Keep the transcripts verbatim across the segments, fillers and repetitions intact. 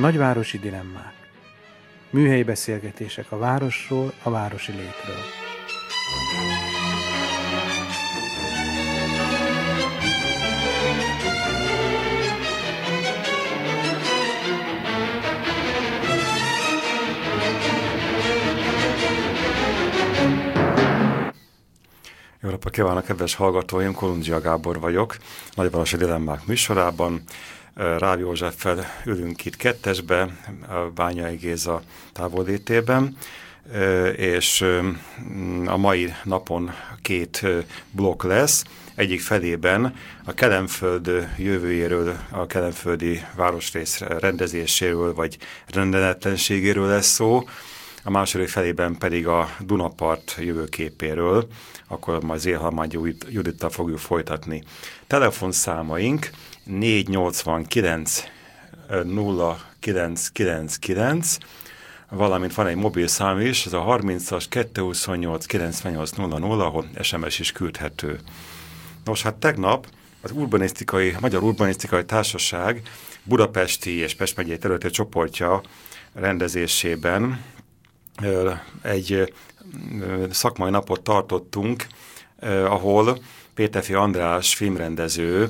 Nagyvárosi dilemmák. Műhelyi beszélgetések a városról, a városi létről. Jó napot kívánok, kedves hallgatóim! Kolundzsia Gábor vagyok, Nagyvárosi dilemmák műsorában. Ráv Józseffel ülünk itt kettesbe, a Bányai Géza távollétében, és a mai napon két blokk lesz. Egyik felében a Kelenföld jövőjéről, a kelenföldi városrész rendezéséről vagy rendezetlenségéről lesz szó, a második felében pedig a Dunapart jövőképéről, akkor majd Zélhalmágy Judittal fogjuk folytatni. Telefonszámaink négy nyolcvankilenc nulla kilenc kilencvenkilenc, valamint van egy mobil szám is, ez a harmincas kettőszázhuszonnyolc kilencvennyolc nulla nulla, ahol es em es is küldhető. Nos, hát tegnap az urbanisztikai, Magyar Urbanisztikai Társaság budapesti és Pest megyei területi csoportja rendezésében egy szakmai napot tartottunk, ahol Péterfi András filmrendező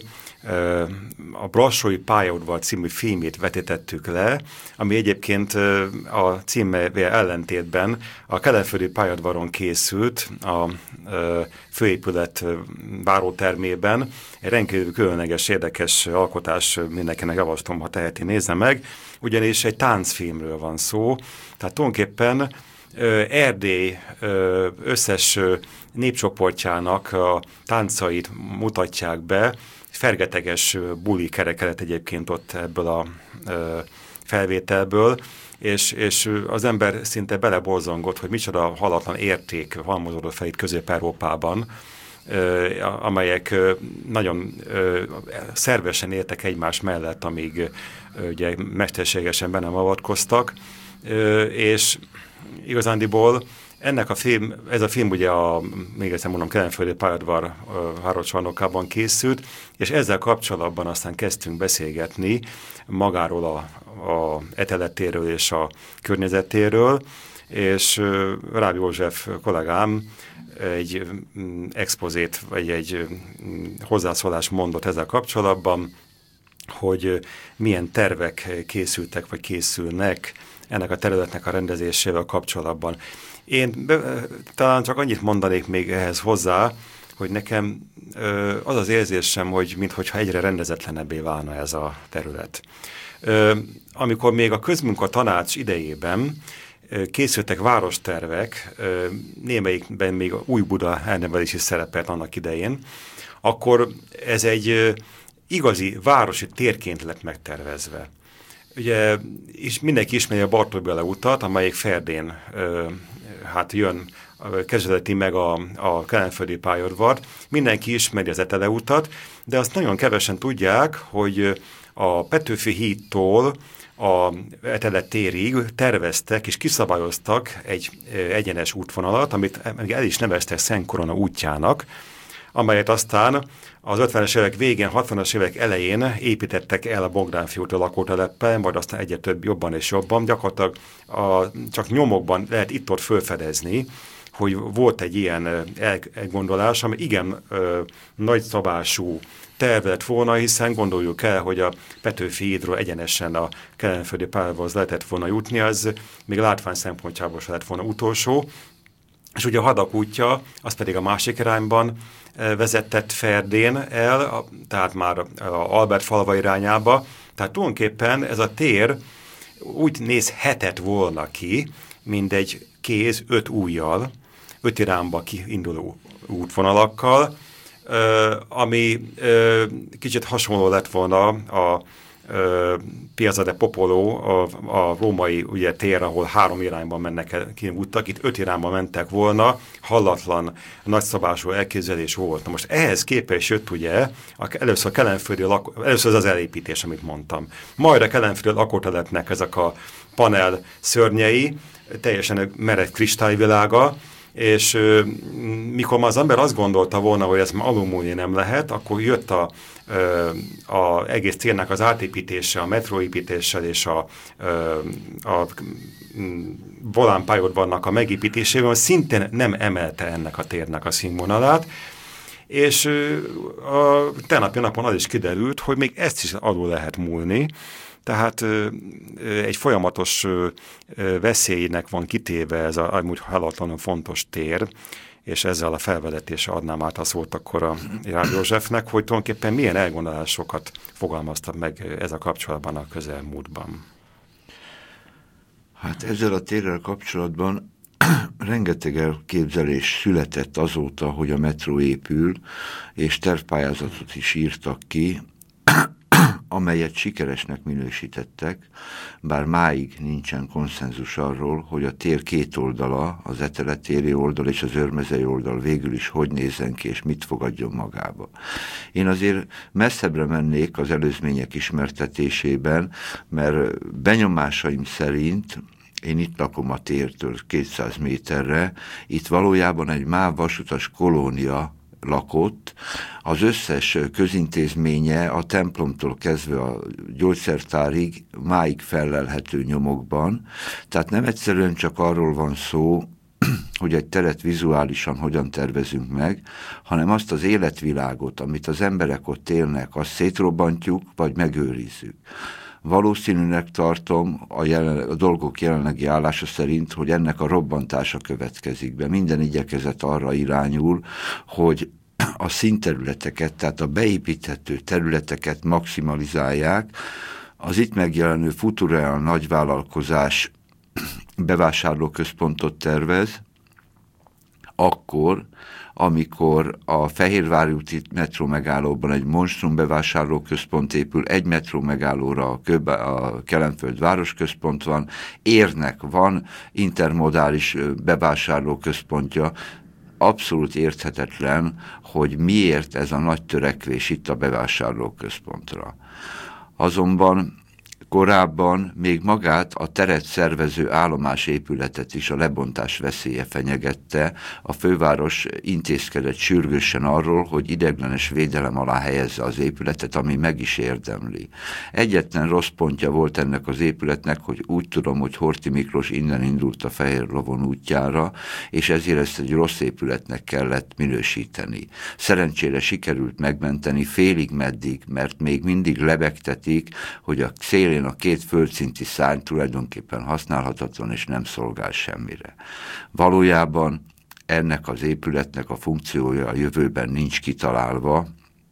a Brassói pályaudvar című filmét vetítettük le, ami egyébként a címmel ellentétben a kelenföldi pályaudvaron készült a főépület várótermében. Egy rendkívül különleges, érdekes alkotás, mindenkinek javaslom, ha teheti, nézze meg, ugyanis egy táncfilmről van szó, tehát tulajdonképpen Erdély összes népcsoportjának a táncait mutatják be, fergeteges buli kerekelet egyébként ott ebből a felvételből, és, és az ember szinte beleborzongott, hogy micsoda halatlan érték halmozódott fel itt Közép-Európában, amelyek nagyon szervesen éltek egymás mellett, amíg ugye mesterségesen be nem avatkoztak, és igazándiból ennek a film, ez a film ugye a, még egyszer mondom, Kelenföldi pályaudvar városcsarnokában készült, és ezzel kapcsolatban aztán kezdtünk beszélgetni magáról a, a eteletéről és a környezetéről, és Ráv József kollégám egy expozét, vagy egy hozzászólást mondott ezzel kapcsolatban, hogy milyen tervek készültek, vagy készülnek ennek a területnek a rendezésével kapcsolatban. Én be, talán csak annyit mondanék még ehhez hozzá, hogy nekem ö, az az érzésem, hogy minthogyha egyre rendezetlenebbé válna ez a terület. Ö, amikor még a közmunka tanács idejében ö, készültek várostervek, ö, némelyikben még a Újbuda elnevezés is szerepelt annak idején, akkor ez egy ö, igazi városi térként lett megtervezve. Ugye és mindenki ismeri a Bartók Béla utat, amelyik Ferdén ö, hát jön, kezdeti meg a, a kelenföldi pályaudvart. Mindenki ismeri az Etele utat, de azt nagyon kevesen tudják, hogy a Petőfi hídtól a Etele térig terveztek és kiszabályoztak egy egyenes útvonalat, amit el is neveztek Szent Korona útjának, amelyet aztán az ötvenes évek végén, hatvanas évek elején építettek el a Bogdánfi úton lakóteleppen, majd aztán egyre több jobban és jobban. Gyakorlatilag a, csak nyomokban lehet itt-ott felfedezni, hogy volt egy ilyen elgondolás, ami igen ö, nagyszabású terv lett volna, hiszen gondoljuk el, hogy a Petőfi hídról egyenesen a kelenföldi pályaudvarhoz lehetett volna jutni, az még látvány szempontjából se lett volna utolsó. És ugye a Hadak útja, az pedig a másik irányban vezetett Ferdén el, a, tehát már a Albert falva irányába. Tehát tulajdonképpen ez a tér úgy nézhetett volna ki, mint egy kéz öt ujjal, öt irányba kiinduló útvonalakkal, ami kicsit hasonló lett volna a Piazza de Popolo, a, a római ugye, tér, ahol három irányban mennek el, kiúttak, itt öt irányban mentek volna, hallatlan, nagyszabású elképzelés volt. Na most ehhez képest jött ugye először a kelenföldi lakó, először az elépítés, amit mondtam. Majd a kelenföldi lakótelepnek ezek a panel szörnyei, teljesen merev kristályvilága, és ö, mikor már az ember azt gondolta volna, hogy ez már alulmúlni nem lehet, akkor jött a, ö, a egész térnek az átépítése, a metróépítéssel és a, ö, a Volán pályaudvarnak a megépítésével, szintén nem emelte ennek a térnek a színvonalát, és a tegnapi napon az is kiderült, hogy még ezt is alul lehet múlni, tehát egy folyamatos veszélynek van kitéve ez a amúgy halatlanul fontos tér, és ezzel a felvezetése adnám át a szót akkor a Rád Józsefnek, hogy tulajdonképpen milyen elgondolásokat fogalmaztak meg ez a kapcsolatban a közelmúltban. Hát ezzel a térrel kapcsolatban rengeteg elképzelés született azóta, hogy a metró épül, és tervpályázatot is írtak ki, amelyet sikeresnek minősítettek, bár máig nincsen konszenzus arról, hogy a tér két oldala, az Etele téri oldal és az Őrmezei oldal végül is hogy nézzen ki, és mit fogadjon magába. Én azért messzebbre mennék az előzmények ismertetésében, mert benyomásaim szerint, én itt lakom a tértől kétszáz méterre, itt valójában egy MÁV vasutas kolónia lakott, az összes közintézménye a templomtól kezdve a gyógyszertárig máig fellelhető nyomokban, tehát nem egyszerűen csak arról van szó, hogy egy teret vizuálisan hogyan tervezünk meg, hanem azt az életvilágot, amit az emberek ott élnek, azt szétrobbantjuk, vagy megőrizzük. Valószínűnek tartom a, jelen, a dolgok jelenlegi állása szerint, hogy ennek a robbantása következik be. Minden igyekezet arra irányul, hogy a színterületeket, tehát a beépíthető területeket maximalizálják. Az itt megjelenő Futureal nagyvállalkozás bevásárlóközpontot tervez, akkor, amikor a Fehérvári úti metró megállóban egy monstrum bevásárlóközpont épül, egy metró megállóra a, Köb- a Kelenföld városközpont van, Érnek van intermodális bevásárlóközpontja, abszolút érthetetlen, hogy miért ez a nagy törekvés itt a bevásárlóközpontra. Azonban korábban még magát a teret szervező állomásépületet is a lebontás veszélye fenyegette. A főváros intézkedett sürgősen arról, hogy ideiglenes védelem alá helyezze az épületet, ami meg is érdemli. Egyetlen rossz pontja volt ennek az épületnek, hogy úgy tudom, hogy Horthy Miklós innen indult a Fehér Lovon útjára, és ezért ezt egy rossz épületnek kellett minősíteni. Szerencsére sikerült megmenteni félig meddig, mert még mindig lebegtetik, hogy a szélén a két földszinti szárny tulajdonképpen használhatatlan és nem szolgál semmire. Valójában ennek az épületnek a funkciója a jövőben nincs kitalálva,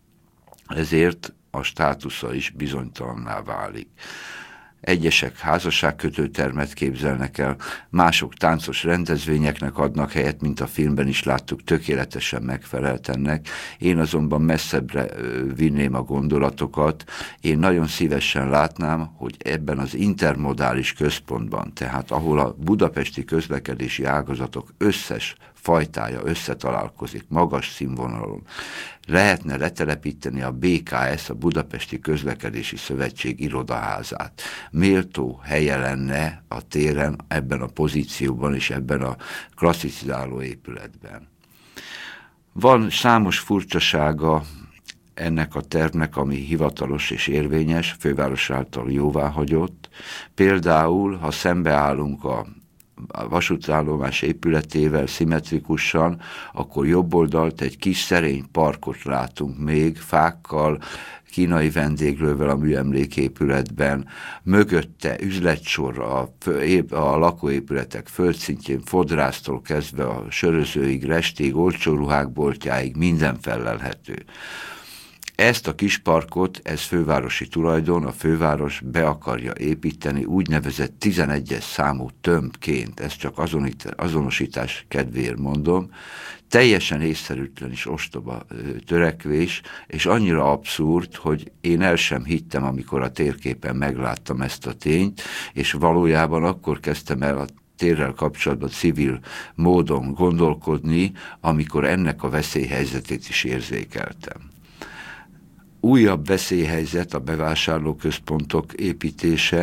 ezért a státusza is bizonytalanná válik. Egyesek házasságkötőtermet képzelnek el, mások táncos rendezvényeknek adnak helyet, mint a filmben is láttuk, tökéletesen megfelelt ennek. Én azonban messzebbre vinném a gondolatokat. Én nagyon szívesen látnám, hogy ebben az intermodális központban, tehát ahol a budapesti közlekedési ágazatok összes fajtája összetalálkozik magas színvonalon, lehetne letelepíteni a bé ká es, a Budapesti Közlekedési Szövetség irodaházát. Méltó helye lenne a téren, ebben a pozícióban és ebben a klasszicizáló épületben. Van számos furcsasága ennek a tervnek, ami hivatalos és érvényes, főváros által jóváhagyott. Például, ha szembeállunk a a vasútállomás épületével szimmetrikusan, akkor jobb oldalt egy kis szerény parkot látunk még, fákkal, kínai vendéglővel a műemléképületben, mögötte üzletsor a, a lakóépületek földszintjén, fodrásztól kezdve a sörözőig, restig, olcsó ruhák boltjáig minden fellelhető. Ezt a kis parkot, ez fővárosi tulajdon, a főváros be akarja építeni úgynevezett tizenegyes számú tömbként, ezt csak azonosítás kedvéért mondom, teljesen észszerűtlen és ostoba törekvés, és annyira abszurd, hogy én el sem hittem, amikor a térképen megláttam ezt a tényt, és valójában akkor kezdtem el a térrel kapcsolatban civil módon gondolkodni, amikor ennek a veszélyhelyzetét is érzékeltem. Újabb veszélyhelyzet a bevásárlóközpontok építése,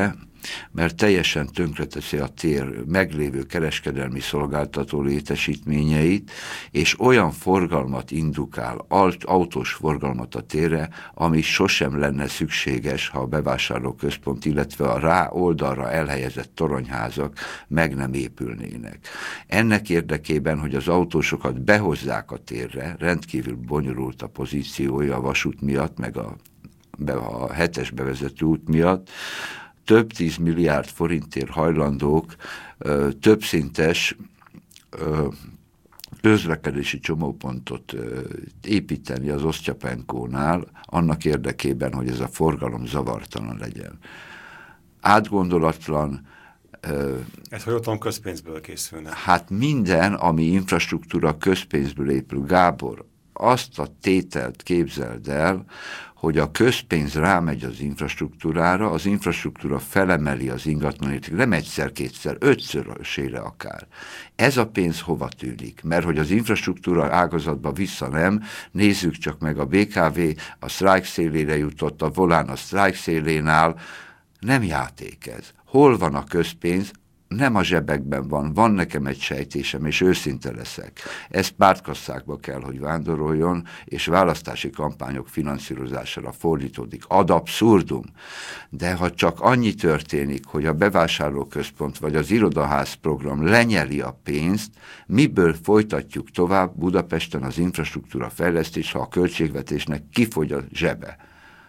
mert teljesen tönkreteszi a tér meglévő kereskedelmi szolgáltató létesítményeit, és olyan forgalmat indukál, autós forgalmat a térre, ami sosem lenne szükséges, ha a bevásárlóközpont, illetve a rá oldalra elhelyezett toronyházak meg nem épülnének. Ennek érdekében, hogy az autósokat behozzák a térre, rendkívül bonyolult a pozíciója a vasút miatt, meg a, a hetes bevezető út miatt, több tíz milliárd forintért hajlandók ö, többszintes ö, közlekedési csomópontot ö, építeni az Osztyapenkónál, annak érdekében, hogy ez a forgalom zavartalan legyen. Átgondolatlan. Ö, ez hogy otthon közpénzből készülne? Hát minden, ami infrastruktúra közpénzből épül. Gábor, azt a tételt képzeld el, hogy a közpénz rámegy az infrastruktúrára, az infrastruktúra felemeli az ingatlanért, nem egyszer, kétszer, ötszörösére akár. Ez a pénz hova tűnik? Mert hogy az infrastruktúra ágazatba vissza nem, nézzük csak meg, a bé ká vé a sztrájk szélére jutott, a Volán a sztrájk szélén áll, nem játék ez. Hol van a közpénz? Nem a zsebekben van, van nekem egy sejtésem, és őszinte leszek. Ez pártkasszákba kell, hogy vándoroljon, és választási kampányok finanszírozására fordítódik. Ad abszurdum. De ha csak annyi történik, hogy a bevásárlóközpont vagy az irodaház program lenyeli a pénzt, miből folytatjuk tovább Budapesten az infrastruktúra fejlesztés, ha a költségvetésnek kifogy a zsebe?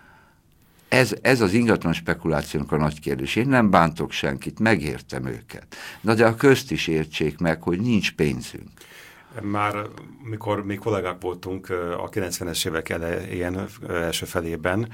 Ez, ez az ingatlan spekulációnak a nagy kérdés. Én nem bántok senkit, megértem őket. Na de a közt is értsék meg, hogy nincs pénzünk. Már mikor mi kollégák voltunk a kilencvenes évek elején, első felében,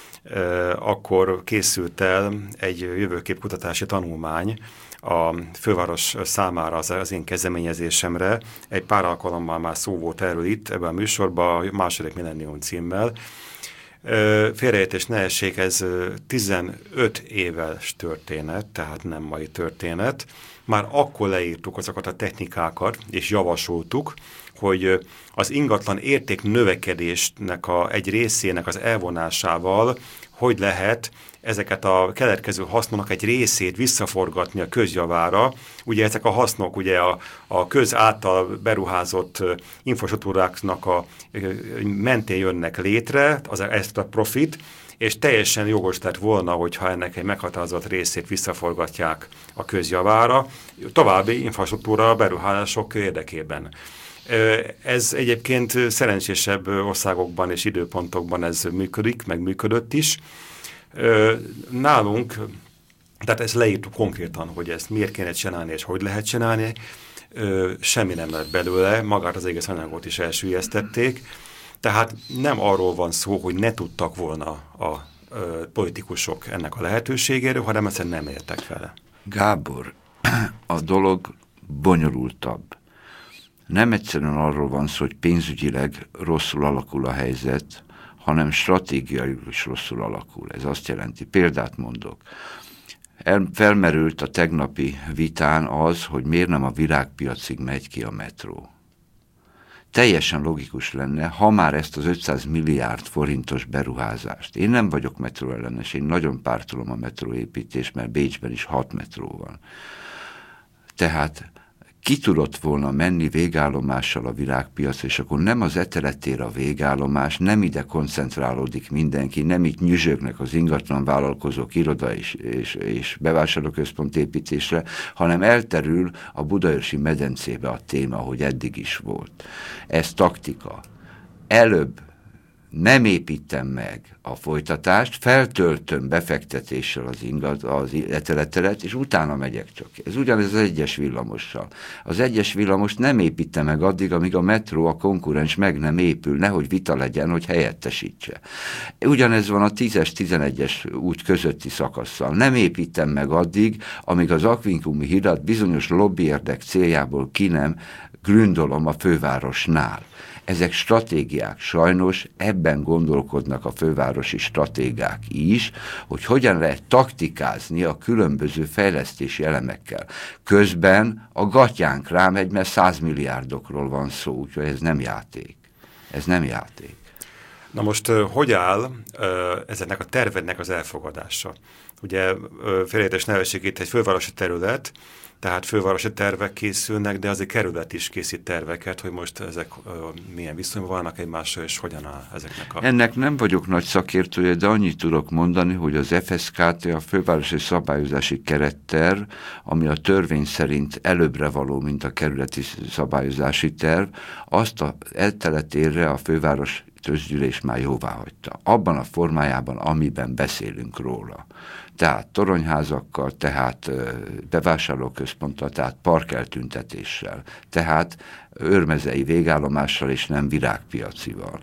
akkor készült el egy jövőképkutatási tanulmány a főváros számára az, az én kezdeményezésemre. Egy pár alkalommal már szó volt erről itt, ebben a műsorban, a második millennium címmel. Félreértés ne essék, ez tizenöt éves történet, tehát nem mai történet. Már akkor leírtuk azokat a technikákat, és javasoltuk, hogy az ingatlan érték növekedésnek a, egy részének az elvonásával hogy lehet ezeket a keletkező hasznoknak egy részét visszaforgatni a közjavára. Ugye ezek a hasznok ugye a, a köz által beruházott infrastruktúráknak a mentén jönnek létre, az ezt a profit, és teljesen jogos lett volna, hogyha ennek egy meghatározott részét visszaforgatják a közjavára, további infrastruktúra beruházások érdekében. Ez egyébként szerencsésebb országokban és időpontokban ez működik, meg működött is. Nálunk, tehát ezt leírtuk konkrétan, hogy ezt miért kéne csinálni, és hogy lehet csinálni, semmi nem lett belőle, magát az egész anyagot is elsüllyesztették. Tehát nem arról van szó, hogy ne tudtak volna a politikusok ennek a lehetőségéről, hanem egyszerűen nem értek vele. Gábor, a dolog bonyolultabb. Nem egyszerűen arról van szó, hogy pénzügyileg rosszul alakul a helyzet, hanem stratégiailag is rosszul alakul. Ez azt jelenti, példát mondok. El, felmerült a tegnapi vitán az, hogy miért nem a virágpiacig megy ki a metró. Teljesen logikus lenne, ha már ezt az ötszáz milliárd forintos beruházást. Én nem vagyok metróellenes, én nagyon pártolom a metróépítést, mert Bécsben is hat metró van. Tehát ki tudott volna menni végállomással a virágpiac, és akkor nem az eteletér a végállomás, nem ide koncentrálódik mindenki, nem itt nyüzsögnek az ingatlan vállalkozók iroda és, és, és bevásárlóközpont építésre, hanem elterül a budaörsi medencébe a téma, hogy eddig is volt. Ez taktika. Előbb nem építem meg a folytatást, feltöltöm befektetéssel az ingat, az eteleteret, és utána megyek csak. Ez ugyanez az egyes villamossal. Az egyes villamost nem építem meg addig, amíg a metró, a konkurens meg nem épül, nehogy vita legyen, hogy helyettesítse. Ugyanez van a tízes, tizenegyes út közötti szakasszal. Nem építem meg addig, amíg az Aquincumi hidat bizonyos lobbyérdek céljából ki nem gründolom a fővárosnál. Ezek stratégiák, sajnos ebben gondolkodnak a fővárosi stratégák is, hogy hogyan lehet taktikázni a különböző fejlesztési elemekkel. Közben a gatyánk rámegy, mert száz milliárdokról van szó, úgyhogy ez nem játék. Ez nem játék. Na most hogy áll ezeknek a tervednek az elfogadása? Ugye félreértés ne essék, itt egy fővárosi terület, tehát fővárosi tervek készülnek, de azért kerület is készít terveket, hogy most ezek uh, milyen viszonyban vannak egymással, és hogyan áll ezeknek a... Ennek nem vagyok nagy szakértője, de annyit tudok mondani, hogy az ef es ká té, a Fővárosi Szabályozási Keretterv, ami a törvény szerint előbbre való, mint a kerületi szabályozási terv, azt a elteletérre a főváros közgyűlés már jóvá hagyta. Abban a formájában, amiben beszélünk róla. Tehát toronyházakkal, tehát bevásárlóközponttal, tehát parkeltüntetéssel, tehát őrmezei végállomással és nem virágpiacival.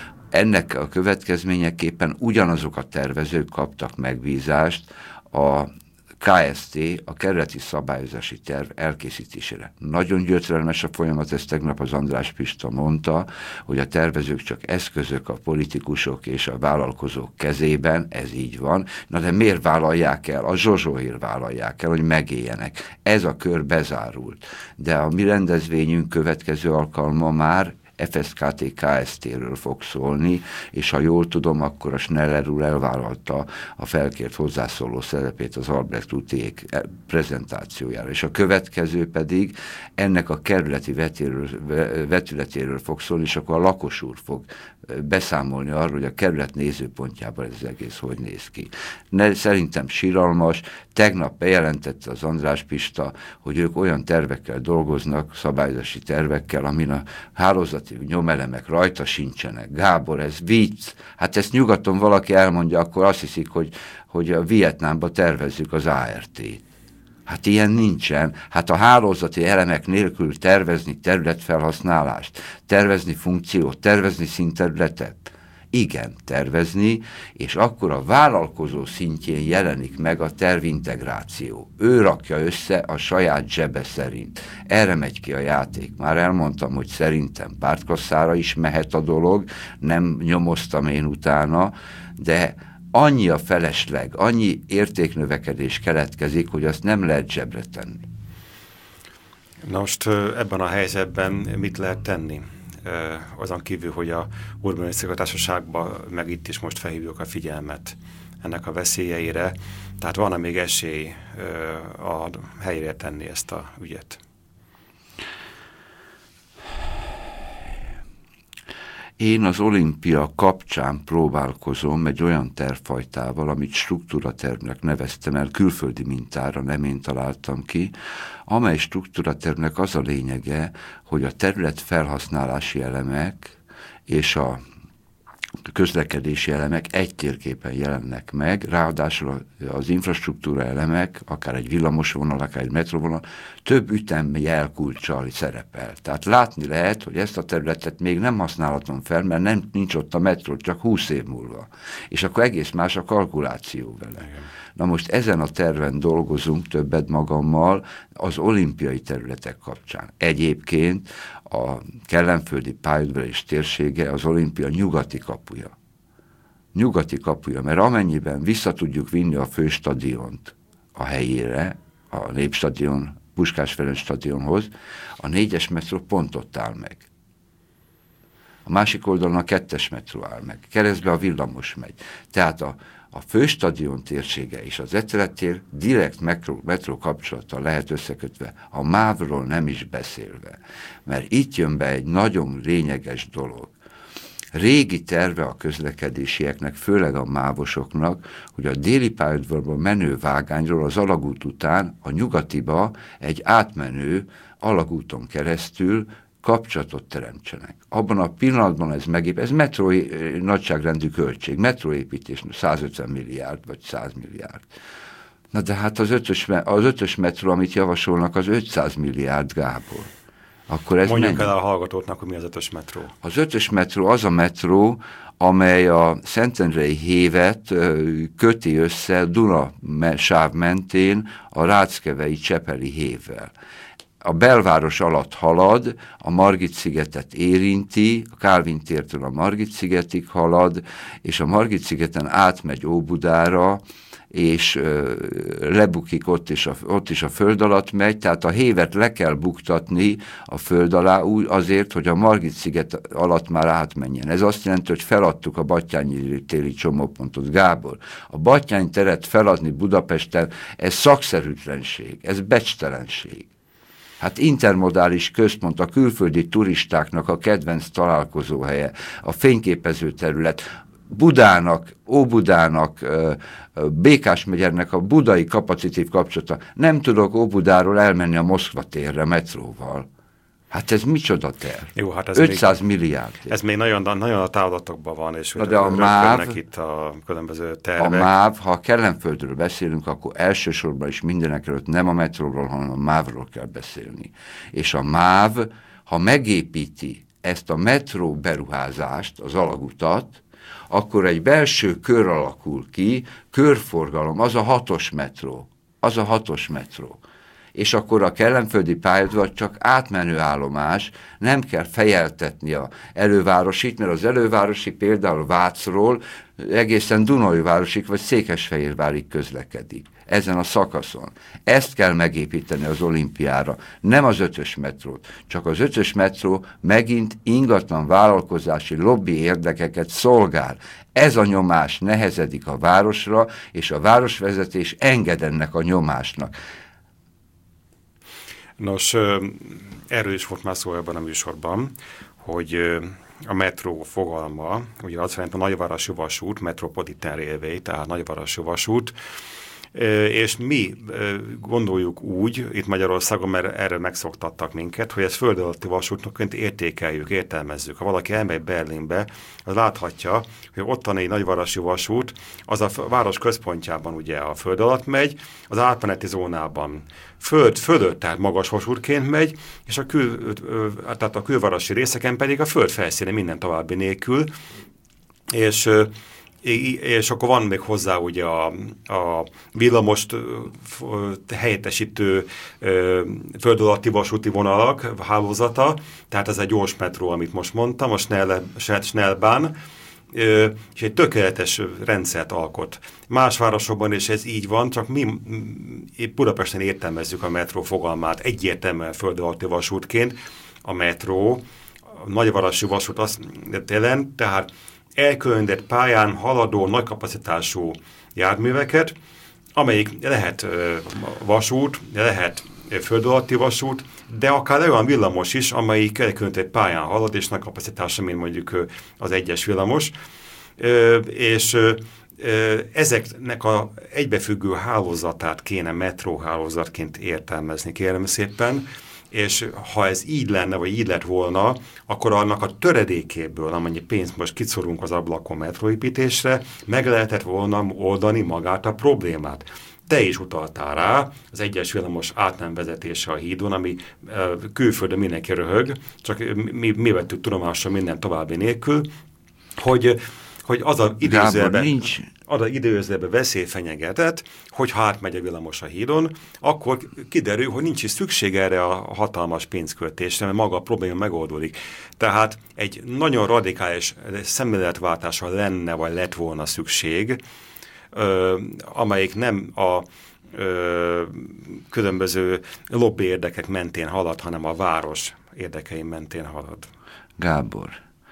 Ennek a következményeképpen ugyanazok a tervezők kaptak megbízást a ká es té, a kerületi szabályozási terv elkészítésére. Nagyon gyötrelmes a folyamat, ezt tegnap az András Pista mondta, hogy a tervezők csak eszközök a politikusok és a vállalkozók kezében, ez így van. Na de miért vállalják el? A zsozsóért vállalják el, hogy megéljenek. Ez a kör bezárult. De a mi rendezvényünk következő alkalma már ef es ká té ká es té-ről fog szólni, és ha jól tudom, akkor a Schneller úr elvállalta a felkért hozzászóló szerepét az Albrecht útiék prezentációjára, és a következő pedig ennek a kerületi vetéről, vetületéről fog szólni, és akkor a lakos úr fog beszámolni arról, hogy a kerület nézőpontjában ez egész hogy néz ki. Ne, szerintem siralmas, tegnap bejelentette az András Pista, hogy ők olyan tervekkel dolgoznak, szabályozási tervekkel, amin a hálózati nyomelemek rajta sincsenek. Gábor, ez vicc. Hát ezt nyugaton valaki elmondja, akkor azt hiszik, hogy, hogy a Vietnámba tervezzük az á er té-t. Hát ilyen nincsen. Hát a hálózati elemek nélkül tervezni területfelhasználást, tervezni funkciót, tervezni színterületet. Igen, tervezni, és akkor a vállalkozó szintjén jelenik meg a tervintegráció. Ő rakja össze a saját zsebe szerint. Erre megy ki a játék. Már elmondtam, hogy szerintem pártkasszára is mehet a dolog, nem nyomoztam én utána, de annyi a felesleg, annyi értéknövekedés keletkezik, hogy azt nem lehet zsebre tenni. Na most ebben a helyzetben mit lehet tenni? Azon kívül, hogy a urbanisztikai társaságban meg itt is most felhívjuk a figyelmet ennek a veszélyeire. Tehát van-e még esély a helyére tenni ezt a ügyet? Én az olimpia kapcsán próbálkozom egy olyan tervfajtával, amit struktúratervnek neveztem el, külföldi mintára nem én találtam ki, amely struktúratervnek az a lényege, hogy a terület felhasználási elemek és a közlekedési elemek egy térképen jelennek meg, ráadásul az infrastruktúra elemek, akár egy villamosvonal, akár egy metróvonal, több ütemjelkulccsal szerepel. Tehát látni lehet, hogy ezt a területet még nem használhatom fel, mert nem, nincs ott a metró, csak húsz év múlva. És akkor egész más a kalkuláció vele. Igen. Na most ezen a terven dolgozunk többet magammal az olimpiai területek kapcsán. Egyébként a kellenföldi pályaudvarlás térsége az olimpia nyugati kapuja. Nyugati kapuja, mert amennyiben vissza tudjuk vinni a főstadiont a helyére, a Népstadion, Puskás Ferenc stadionhoz, a négyes metró pont ott áll meg. A másik oldalon a kettes metró áll meg. Keresztbe a villamos megy. Tehát a A főstadion térsége és az Eceletér direkt metró, metró kapcsolattal lehet összekötve, a mávról nem is beszélve. Mert itt jön be egy nagyon lényeges dolog. Régi terve a közlekedésieknek, főleg a mávosoknak, hogy a déli pályaudvarban menő vágányról az alagút után a nyugatiba egy átmenő alagúton keresztül kapcsolatot teremtsenek. Abban a pillanatban ez megép, ez metrói nagyságrendű költség, metróépítés százötven milliárd vagy száz milliárd. Na de hát az ötös, az ötös metró, amit javasolnak, az ötszáz milliárd, Gábor. Akkor ez mondjuk mennyi? El a hallgatóknak, hogy mi az ötös metró. Az ötös metró az a metró, amely a Szentendrei hévet köti össze Duna sáv mentén a Ráckevei Csepeli hévvel. A belváros alatt halad, a Margit-szigetet érinti, a Kálvin tértől a Margit-szigetig halad, és a Margit-szigeten átmegy Óbudára, és ö, lebukik ott is, a, ott is a föld alatt megy, tehát a hévet le kell buktatni a föld alá úgy azért, hogy a Margit-sziget alatt már átmenjen. Ez azt jelenti, hogy feladtuk a Batthyány téli csomópontot. Gábor, a Batthyány teret feladni Budapesten, ez szakszerűtlenség, ez becstelenség. Hát intermodális központ, a külföldi turistáknak a kedvenc találkozóhelye, a fényképező terület, Budának, Óbudának, Békás megyernek a budai kapacitív kapcsolata. Nem tudok Óbudáról elmenni a Moszkva térre metróval. Hát ez micsoda terv? Jó, hát ez ötszáz még, milliárd. Ez még nagyon, nagyon a távolatokban van, és de a MÁV, itt a különböző tervek. A MÁV, ha a Kellenföldről beszélünk, akkor elsősorban is mindenek előtt nem a metróról, hanem a MÁV-ról kell beszélni. És a MÁV, ha megépíti ezt a metró beruházást, az alagutat, akkor egy belső kör alakul ki, körforgalom, az a hatos metró, az a hatos metró. És akkor a kellenföldi pályázat csak átmenő állomás, nem kell fejeltetni a elővárosit, mert az elővárosi például Vácról egészen Dunaújvárosig vagy Székesfehérvárig közlekedik. Ezen a szakaszon. Ezt kell megépíteni az olimpiára, nem az ötös metrót. Csak az ötös metró megint ingatlan vállalkozási lobby érdekeket szolgál. Ez a nyomás nehezedik a városra, és a városvezetés enged ennek a nyomásnak. Nos, erről is volt már szó ebben a műsorban, hogy a metró fogalma, ugye az szerint a nagyvárosi vasút, Metropolitan Railway, tehát nagyvárosi vasút, és mi gondoljuk úgy, itt Magyarországon, mert erre megszoktattak minket, hogy ezt föld alatti vasútnak értékeljük, értelmezzük. Ha valaki elmegy Berlinbe, az láthatja, hogy ottani nagyvárosi vasút, az a város központjában ugye a föld alatt megy, az átmeneti zónában föld fölött, tehát magas vasútként megy, és a, kül, tehát a külvárosi részeken pedig a föld felszíne minden további nélkül, és és akkor van még hozzá ugye a, a villamost helyettesítő föld alatti vasúti vonalak hálózata, tehát ez egy gyors metró, amit most mondtam, a Schnellbahn, és egy tökéletes rendszert alkot. Más városokban is ez így van, csak mi Budapesten értelmezzük a metró fogalmát egyértelműen föld alatti vasútként. A metró, a nagyvárosi vasút azt jelent, tehát elkülönített pályán haladó nagykapacitású járműveket, amelyik lehet vasút, lehet föld alatti vasút, de akár olyan villamos is, amelyik elkülönített pályán halad, és nagy kapacitása, mint mondjuk az egyes villamos. És ezeknek a egybefüggő hálózatát kéne metróhálózatként értelmezni, kérem szépen, és ha ez így lenne, vagy így lett volna, akkor annak a töredékéből, amennyi pénzt most kiszorunk az ablakon metróépítésre, meg lehetett volna oldani magát a problémát. Te is utaltál rá, az egyes villamos át nem vezetése a hídon, ami e, külföldön mindenki röhög, csak mi, mi vettük tudomásra minden további nélkül, hogy, hogy az a idézőben... az az időzőben veszély fenyegetett, hogy ha átmegy a villamos a hídon, akkor kiderül, hogy nincs is szükség erre a hatalmas pénzköltésre, mert maga a probléma megoldódik. Tehát egy nagyon radikális szemléletváltásra lenne, vagy lett volna szükség, ö, amelyik nem a ö, különböző lobby érdekek mentén halad, hanem a város érdekeim mentén halad. Gábor,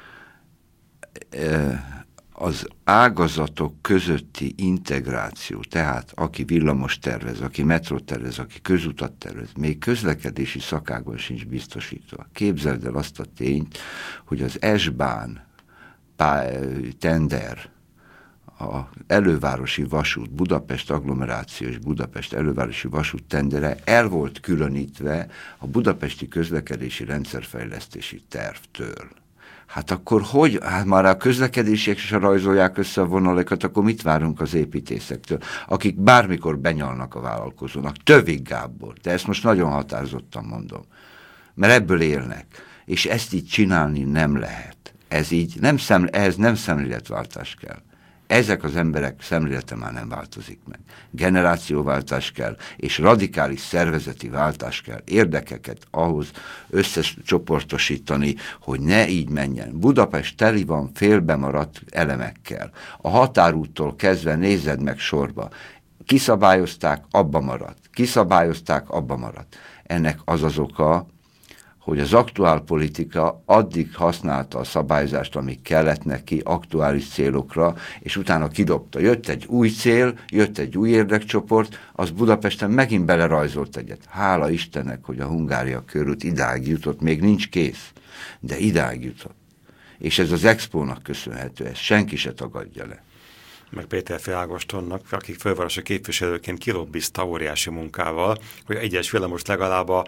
e az ágazatok közötti integráció, tehát aki villamos tervez, aki metrót tervez, aki közutat tervez, még közlekedési szakákban sincs biztosítva. Képzeld el azt a tényt, hogy az S-Bahn tender, a elővárosi vasút, Budapest agglomeráció és Budapest elővárosi vasút tendere el volt különítve a budapesti közlekedési rendszerfejlesztési tervtől. Hát akkor hogy? Hát már a közlekedésiek is rajzolják össze a vonalakat, akkor mit várunk az építészektől, akik bármikor benyalnak a vállalkozónak? Tövig, Gábor, de ezt most nagyon határozottan mondom. Mert ebből élnek. És ezt így csinálni nem lehet. Ez így, nem szem, ehhez nem szemléletváltás kell. Ezek az emberek szemlélete már nem változik meg. Generációváltás kell, és radikális szervezeti váltás kell. Érdekeket ahhoz összecsoportosítani, hogy ne így menjen. Budapest teli van félbemaradt elemekkel. A határúttól kezdve nézzed meg sorba. Kiszabályozták, abba maradt. Kiszabályozták, abba maradt. Ennek az az oka, hogy az aktuálpolitika addig használta a szabályzást, amíg kellett neki aktuális célokra, és utána kidobta. Jött egy új cél, jött egy új érdekcsoport, az Budapesten megint belerajzolt egyet. Hála Istennek, hogy a Hungária körút idáig jutott, még nincs kész, de idáig jutott. És ez az Expónak köszönhető, ezt senki se tagadja le. Meg Péter Ágostonnak, akik fővárosi képviselőként kilobbizta óriási munkával, hogy egyes villamos legalább a,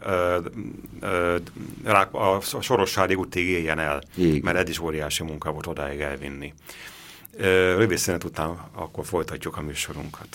a, a Sorossári útig éljen el, igen. Mert ez is óriási munka volt odáig elvinni. Rövid szünet után akkor folytatjuk a műsorunkat.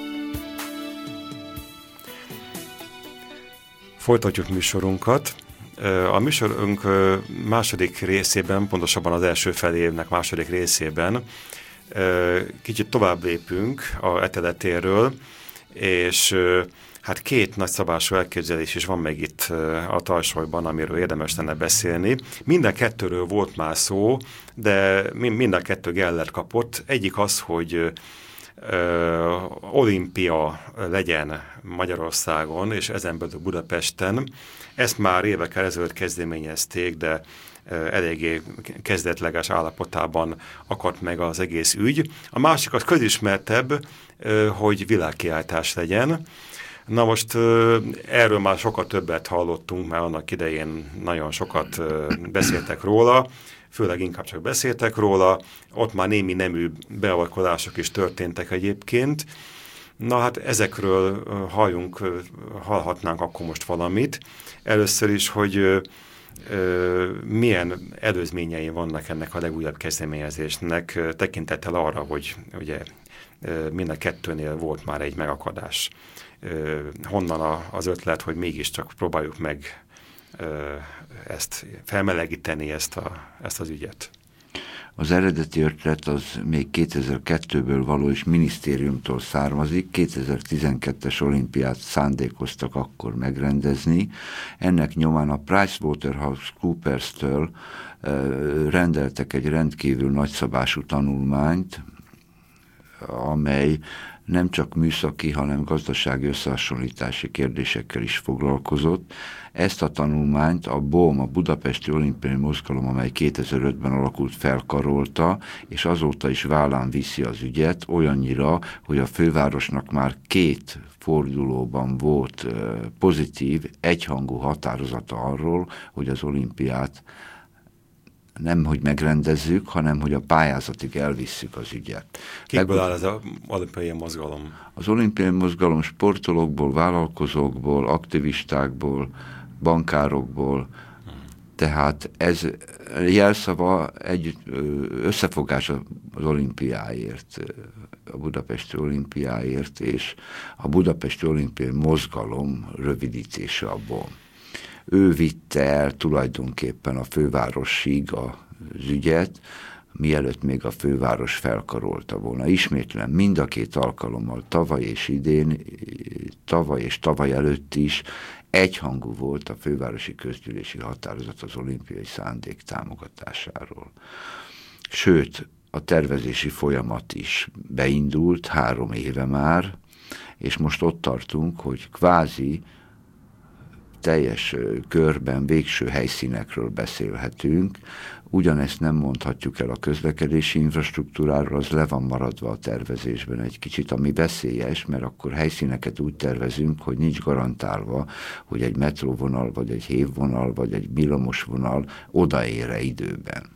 Folytatjuk műsorunkat. A műsorunk második részében, pontosabban az első felének második részében kicsit tovább lépünk a etedetéről, és hát két nagyszabású elképzelés is van meg itt a tajsolyban, amiről érdemes lenne beszélni. Minden kettőről volt már szó, de minden kettő Gellert kapott. Egyik az, hogy ö, olimpia legyen Magyarországon, és ezen belül Budapesten. Ezt már évekkel ezelőtt kezdeményezték, de eléggé kezdetleges állapotában akadt meg az egész ügy. A másik az közismertebb, hogy világkiáltás legyen. Na most erről már sokat többet hallottunk, mert annak idején nagyon sokat beszéltek róla, főleg inkább csak beszéltek róla, ott már némi nemű beavatkozások is történtek egyébként. Na hát ezekről halljunk, hallhatnánk akkor most valamit. Először is, hogy milyen előzményei vannak ennek a legújabb kezdeményezésnek, tekintettel arra, hogy ugye mind a kettőnél volt már egy megakadás. Honnan a, az ötlet, hogy mégiscsak próbáljuk meg ezt felmelegíteni, ezt, a, ezt az ügyet? Az eredeti ötlet az még kétezer-kettőből való és minisztériumtól származik. kétezer-tizenkettes olimpiát szándékoztak akkor megrendezni. Ennek nyomán a PricewaterhouseCoopers-től rendeltek egy rendkívül nagyszabású tanulmányt, amely nem csak műszaki, hanem gazdasági összehasonlítási kérdésekkel is foglalkozott. Ezt a tanulmányt a BOM, a Budapesti Olimpiai Mozgalom, amely kétezer-ötben alakult, felkarolta, és azóta is vállán viszi az ügyet, olyannyira, hogy a fővárosnak már két fordulóban volt pozitív, egyhangú határozata arról, hogy az olimpiát nem, hogy megrendezzük, hanem, hogy a pályázatig elvisszük az ügyet. Kikből áll ez az olimpiai mozgalom? Az olimpiai mozgalom sportolókból, vállalkozókból, aktivistákból, bankárokból, tehát ez jelszava egy összefogás az olimpiáért, a budapesti olimpiáért, és a budapesti olimpiai mozgalom rövidítése a BOM. Ő vitte el tulajdonképpen a fővárosig az ügyet, mielőtt még a főváros felkarolta volna. Ismétlen mind a két alkalommal, tavaly és idén, tavaly és tavaly előtt is egyhangú volt a fővárosi közgyűlési határozat az olimpiai szándék támogatásáról. Sőt, a tervezési folyamat is beindult három éve már, és most ott tartunk, hogy kvázi teljes körben végső helyszínekről beszélhetünk. Ugyanezt nem mondhatjuk el a közlekedési infrastruktúráról, az le van maradva a tervezésben egy kicsit, ami veszélyes, mert akkor helyszíneket úgy tervezünk, hogy nincs garantálva, hogy egy metróvonal, vagy egy hévvonal, vagy egy villamosvonal odaér-e időben.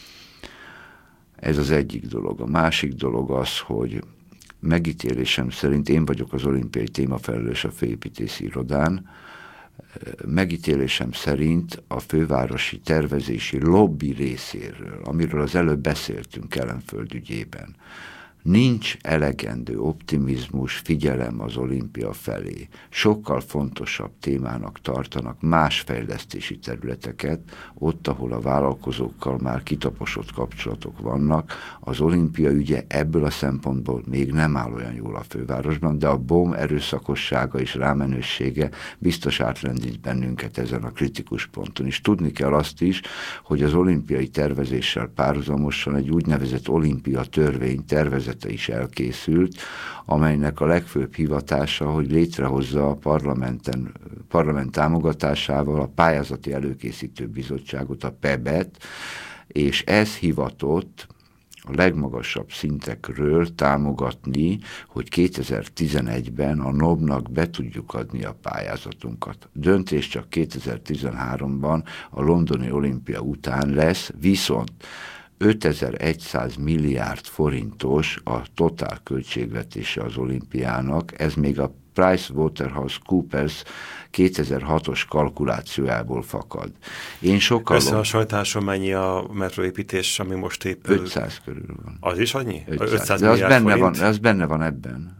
Ez az egyik dolog. A másik dolog az, hogy megítélésem szerint, én vagyok az olimpiai témafelelős a főépítészi irodán, megítélésem szerint a fővárosi tervezési lobby részéről, amiről az előbb beszéltünk Kelenföld ügyében, nincs elegendő optimizmus, figyelem az olimpia felé. Sokkal fontosabb témának tartanak más fejlesztési területeket, ott, ahol a vállalkozókkal már kitaposott kapcsolatok vannak. Az olimpia ügye ebből a szempontból még nem áll olyan jól a fővárosban, de a BOM erőszakossága és rámenősége biztos átrendít bennünket ezen a kritikus ponton. És tudni kell azt is, hogy az olimpiai tervezéssel párhuzamosan egy úgynevezett olimpia törvény tervezet is elkészült, amelynek a legfőbb hivatása, hogy létrehozza a parlamenten, parlament támogatásával a pályázati előkészítő bizottságot, a pebet, és ez hivatott a legmagasabb szintekről támogatni, hogy kétezer-tizenegyben a nobnak be tudjuk adni a pályázatunkat. Döntés csak kétezer-tizenháromban a londoni olimpia után lesz, viszont ötezer-száz milliárd forintos a totál költségvetése az olimpiának, ez még a PricewaterhouseCoopers kétezer-hatos kalkulációjából fakad. Én sokkal... Összehasonlításon mennyi a metróépítés, ami most épül? ötszáz körül van. Az is annyi? ötszáz. ötszáz De az milliárd benne, forint? van, az benne van ebben.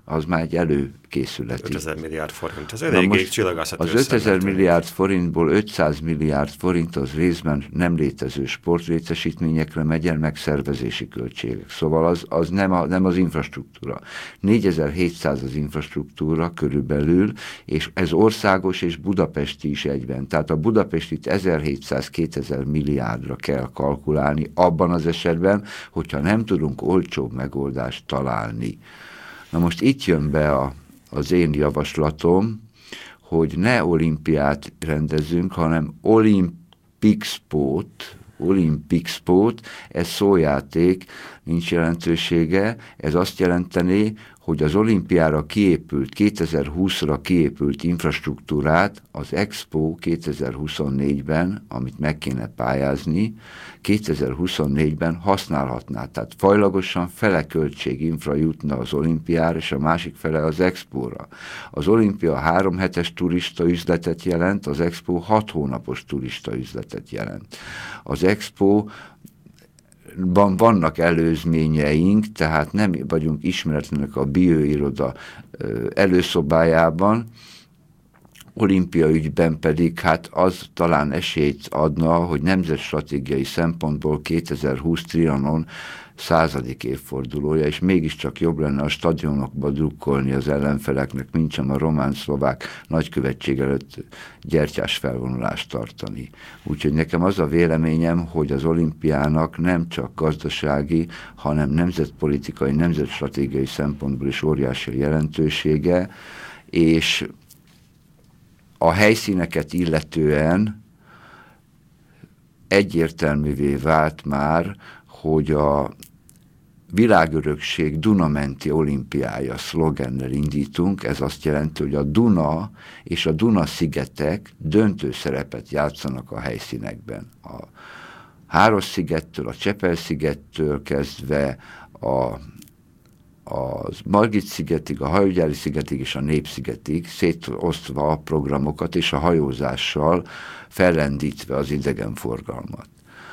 az már egy előkészületi. ötezer milliárd forint, ez eléggé csillagászati összeg. Az ötezer milliárd forintból ötszáz milliárd forint az részben nem létező sportrétesítményekre megy el, meg szervezési költségek. Szóval az, az nem, a, nem az infrastruktúra. négyezer-hétszáz az infrastruktúra körülbelül, és ez országos és budapesti is egyben. Tehát a budapestit ezerhétszáz-kétezer milliárdra kell kalkulálni abban az esetben, hogyha nem tudunk olcsóbb megoldást találni. Na most itt jön be a, az én javaslatom, hogy ne olimpiát rendezünk, hanem Olimpixpót, Olimpixpót, ez szójáték, nincs jelentősége, ez azt jelenteni, hogy az olimpiára kiépült, kétezer-húszra kiépült infrastruktúrát az Expo kétezer-huszonnégyben, amit meg kéne pályázni, kétezer-huszonnégyben használhatná. Tehát fajlagosan fele költség infra jutna az olimpiára, és a másik fele az Expóra. Az olimpia három hetes turista üzletet jelent, az Expo hat hónapos turista üzletet jelent. Az Expo Van, vannak előzményeink, tehát nem vagyunk ismeretlenek a bioiroda előszobájában, olimpia ügyben pedig hát az talán esélyt adna, hogy nemzetstratégiai szempontból kétezer-húsz Trianon századik évfordulója, és mégiscsak jobb lenne a stadionokba drukkolni az ellenfeleknek, mint sem a román-szlovák nagykövetség előtt gyertyás felvonulást tartani. Úgyhogy nekem az a véleményem, hogy az olimpiának nem csak gazdasági, hanem nemzetpolitikai, nemzetstratégiai szempontból is óriási jelentősége, és a helyszíneket illetően egyértelművé vált már, hogy a világörökség Dunamenti olimpiája szlogennel indítunk, ez azt jelenti, hogy a Duna és a Duna-szigetek döntő szerepet játszanak a helyszínekben. A Háros-szigettől, a Csepel-szigettől kezdve a a Margit-szigetig, a Hajógyári-szigetig és a Népszigetig szétosztva a programokat és a hajózással fellendítve az idegenforgalmat.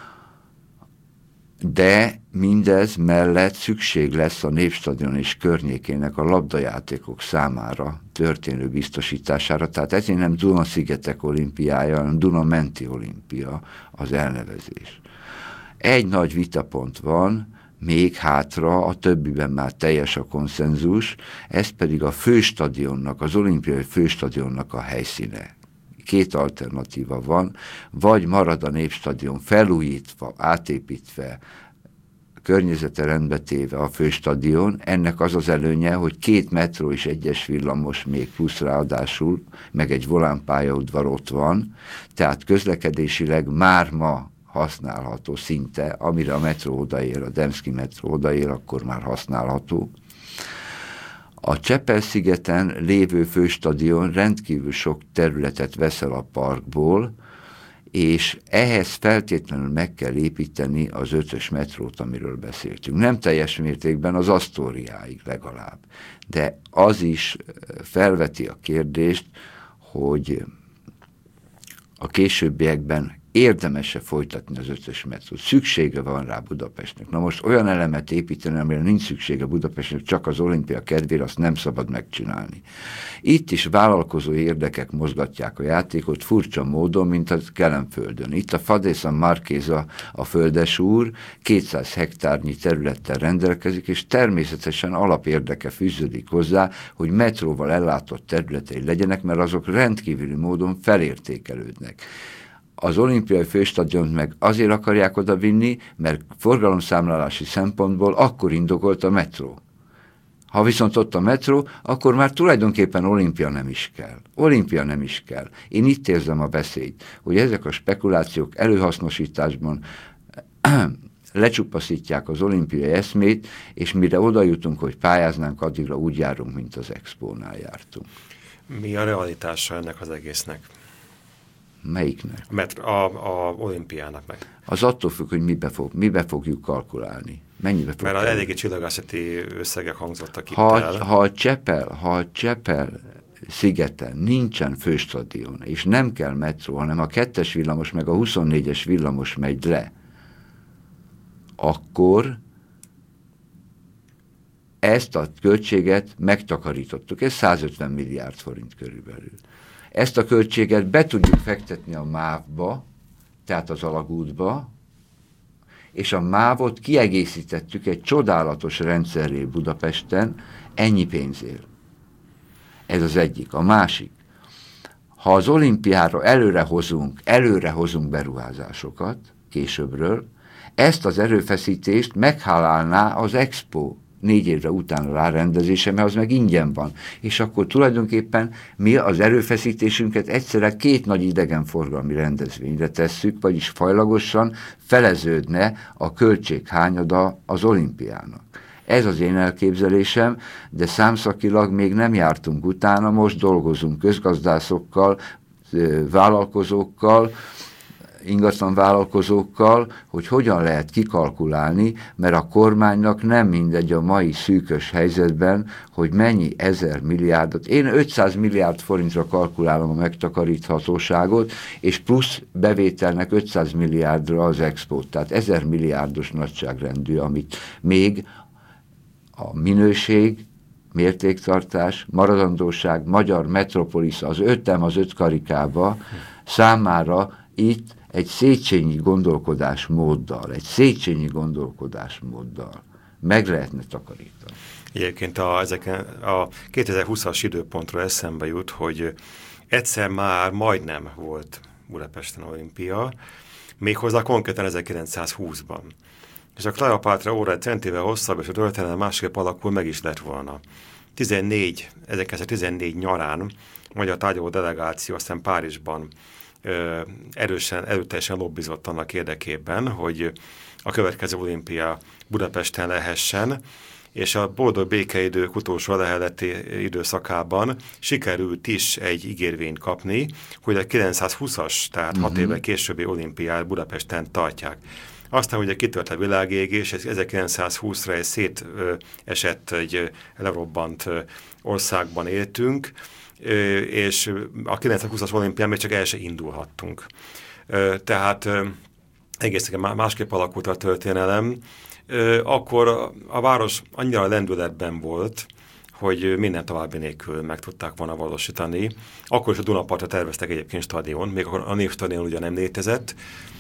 De mindez mellett szükség lesz a Népstadion és környékének a labdajátékok számára történő biztosítására, tehát ezért nem Duna-szigetek olimpiája, hanem Duna-menti olimpia az elnevezés. Egy nagy vitapont van, még hátra, a többiben már teljes a konszenzus, ez pedig a főstadionnak, az olimpiai főstadionnak a helyszíne. Két alternatíva van, vagy marad a Népstadion felújítva, átépítve, környezete rendbe téve a főstadion, ennek az az előnye, hogy két metró és egyes villamos még plusz ráadásul, meg egy volánpályaudvar ott van, tehát közlekedésileg már ma használható szinte, amire a metró odaér, a Demszki metró odaér, akkor már használható. A Csepel-szigeten lévő főstadion rendkívül sok területet vesz el a parkból, és ehhez feltétlenül meg kell építeni az ötös metrót, amiről beszéltünk. Nem teljes mértékben, az Asztóriáig legalább. De az is felveti a kérdést, hogy a későbbiekben érdemes-e folytatni az ötös metrót. Szüksége van rá Budapestnek. Na most olyan elemet építeni, amire nincs szüksége Budapestnek, csak az olimpia kedvére, azt nem szabad megcsinálni. Itt is vállalkozói érdekek mozgatják a játékot furcsa módon, mint a Kelenföldön. Itt a Fadésza Markéza, a földesúr kétszáz hektárnyi területtel rendelkezik, és természetesen alapérdeke fűződik hozzá, hogy metróval ellátott területei legyenek, mert azok rendkívüli módon felértékelődnek. Az olimpiai főstadiont meg azért akarják oda vinni, mert forgalomszámlálási szempontból akkor indokolt a metró. Ha viszont ott a metró, akkor már tulajdonképpen olimpia nem is kell. Olimpia nem is kell. Én itt érzem a veszélyt, hogy ezek a spekulációk előhasznosításban lecsupaszítják az olimpiai eszmét, és mire oda jutunk, hogy pályáznánk, addigra úgy járunk, mint az Expónál jártunk. Mi a realitása ennek az egésznek? Melyiknek? Mert a, a olimpiának meg. Az attól függ, hogy mibe, fog, mibe fogjuk kalkulálni. Mennyibe fog Mert az eléggé csillagászati összegek hangzottak itt ha, el. Ha a Csepel, ha a Csepel szigeten nincsen főstadion, és nem kell metró, hanem a kettes villamos meg a huszonnégyes villamos megy le, akkor ezt a költséget megtakarítottuk. Ez százötven milliárd forint körülbelül. Ezt a költséget be tudjuk fektetni a mávba, tehát az alagútba, és a mávot kiegészítettük egy csodálatos rendszerrel Budapesten, ennyi pénzért. Ez az egyik. A másik, ha az olimpiára előre hozunk, előre hozunk beruházásokat későbbről, ezt az erőfeszítést meghálálná az Expo négy évre utána rárendezése, mert az meg ingyen van. És akkor tulajdonképpen mi az erőfeszítésünket egyszerre két nagy idegenforgalmi rendezvényre tesszük, vagyis fajlagosan feleződne a költséghányada az olimpiának. Ez az én elképzelésem, de számszakilag még nem jártunk utána, most dolgozunk közgazdászokkal, vállalkozókkal, ingatlan vállalkozókkal, hogy hogyan lehet kikalkulálni, mert a kormánynak nem mindegy a mai szűkös helyzetben, hogy mennyi ezer milliárdot. Én ötszáz milliárd forintra kalkulálom a megtakaríthatóságot, és plusz bevételnek ötszáz milliárdra az expót. Tehát ezer milliárdos nagyságrendű, amit még a minőség, mértéktartás, maradandóság, magyar metropolis, az ötem az öt karikába számára itt egy Széchenyi gondolkodásmóddal, egy Széchenyi gondolkodásmóddal meg lehetne takarítani. Egyébként a, ezeken, a kétezer-húszas időpontról eszembe jut, hogy egyszer már majdnem volt Budapesten olimpia, méghozzá konkrétan ezerkilencszázhúszban. És a Kleopátra óra egy centivel hosszabb, és a történelem másképp alakul meg is lett volna. tizennégy, ezerkilencszáztizennégy nyarán a magyar tárgyaló delegáció aztán Párizsban ö, erősen, erőteljesen lobbizott annak érdekében, hogy a következő olimpia Budapesten lehessen, és a boldog békeidők utolsó leheleti időszakában sikerült is egy ígérvényt kapni, hogy a kilencszázhúszas, tehát uh-huh. hat évvel későbbi olimpiát Budapesten tartják. Aztán ugye kitört a világégés, és ezerkilencszázhúszra egy szétesett, egy lerobbant országban éltünk, és a kilencszázhúszas olimpián még csak el se indulhattunk. Tehát egészen másképp alakult a történelem. Akkor a város annyira lendületben volt, hogy minden további nélkül meg tudták volna valósítani. Akkor is a Dunapartra terveztek egyébként stadion, még akkor a Népstadion ugye nem létezett.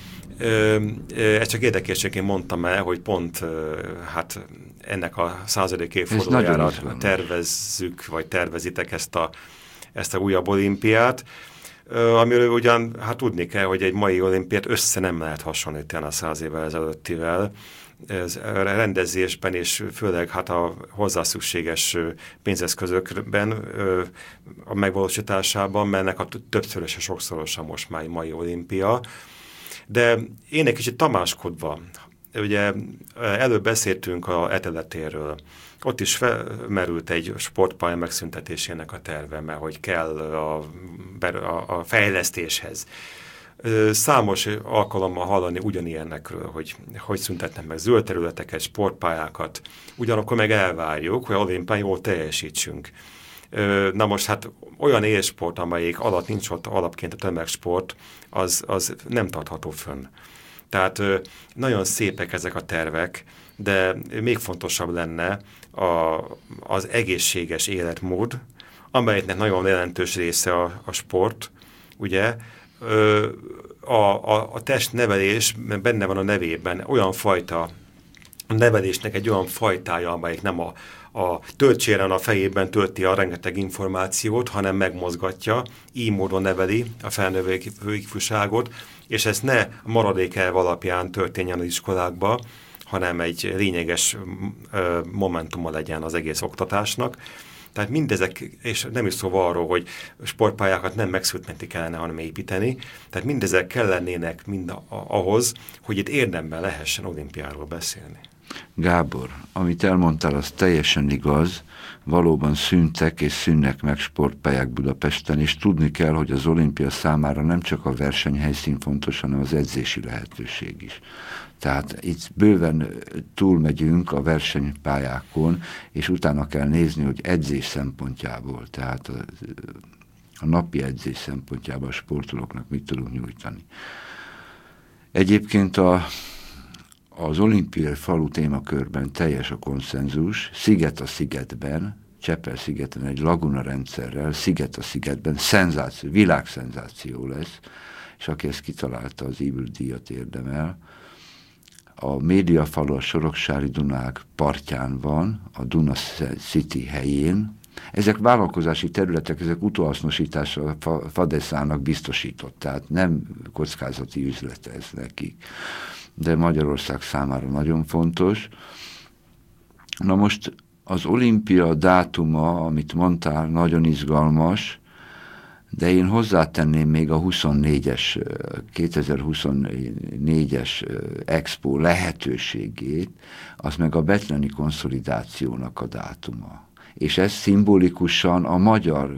Ezt csak érdekességként mondtam el, hogy pont hát ennek a századik évfordulójára tervezzük, vagy tervezitek ezt a, ezt a újabb olimpiát, amiről ugyan hát tudni kell, hogy egy mai olimpiát össze nem lehet hasonlítani a száz évvel ezelőttivel. Ez a rendezésben és főleg hát a hozzá szükséges pénzeszközökben a megvalósításában, mert ennek a többszöröse, sokszorosa most már egy mai olimpia. De én egy kicsit tamáskodva, ugye előbb beszéltünk a eteletéről, ott is felmerült egy sportpálya megszüntetésének a terve, mert hogy kell a, a, a fejlesztéshez. Számos alkalommal hallani ugyanilyennekről, hogy hogy szüntetnek meg zöld területeket, sportpályákat, ugyanakkor meg elvárjuk, hogy olimpián jól teljesítsünk. Na most hát olyan élsport, amelyik alatt nincs ott alapként a tömegsport, az, az nem tartható fönn. Tehát nagyon szépek ezek a tervek, de még fontosabb lenne a, az egészséges életmód, amelynek nagyon jelentős része a, a sport, ugye, a, a, a testnevelés benne van a nevében, olyan fajta, a nevelésnek egy olyan fajtája, amelyik nem a a töltséren a fejében tölti a rengeteg információt, hanem megmozgatja, így módon neveli a felnövő ifjúságot, és ez ne maradék elv alapján történjen az iskolákba, hanem egy lényeges ö, momentuma legyen az egész oktatásnak. Tehát mindezek, és nem is szóval arról, hogy sportpályákat nem megszüntetni kellene, hanem építeni, tehát mindezek kellenének mind ahhoz, hogy itt érdemben lehessen olimpiáról beszélni. Gábor, amit elmondtál, az teljesen igaz, valóban szűntek és szűnnek meg sportpályák Budapesten, és tudni kell, hogy az olimpia számára nem csak a versenyhelyszín fontos, hanem az edzési lehetőség is. Tehát itt bőven túlmegyünk a versenypályákon, és utána kell nézni, hogy edzés szempontjából, tehát a, a napi edzés szempontjából a sportolóknak mit tudunk nyújtani. Egyébként a az olimpiai falu témakörben teljes a konszenzus, sziget a szigetben, Csepel-szigeten egy laguna rendszerrel, sziget a szigetben, szenzáció, világszenzáció lesz, és aki ezt kitalálta, az Ívül díjat érdemel. A médiafalu a Soroksári Dunák partján van, a Duna City helyén. Ezek vállalkozási területek, ezek utóhasznosításra a Fadeszának biztosított, tehát nem kockázati üzlet ez nekik, de Magyarország számára nagyon fontos. Na most az olimpia dátuma, amit mondtál, nagyon izgalmas, de én hozzátenném még a huszonnégyes, kétezer-huszonnégyes Expo lehetőségét, az meg a betleni konszolidációnak a dátuma. És ez szimbolikusan a magyar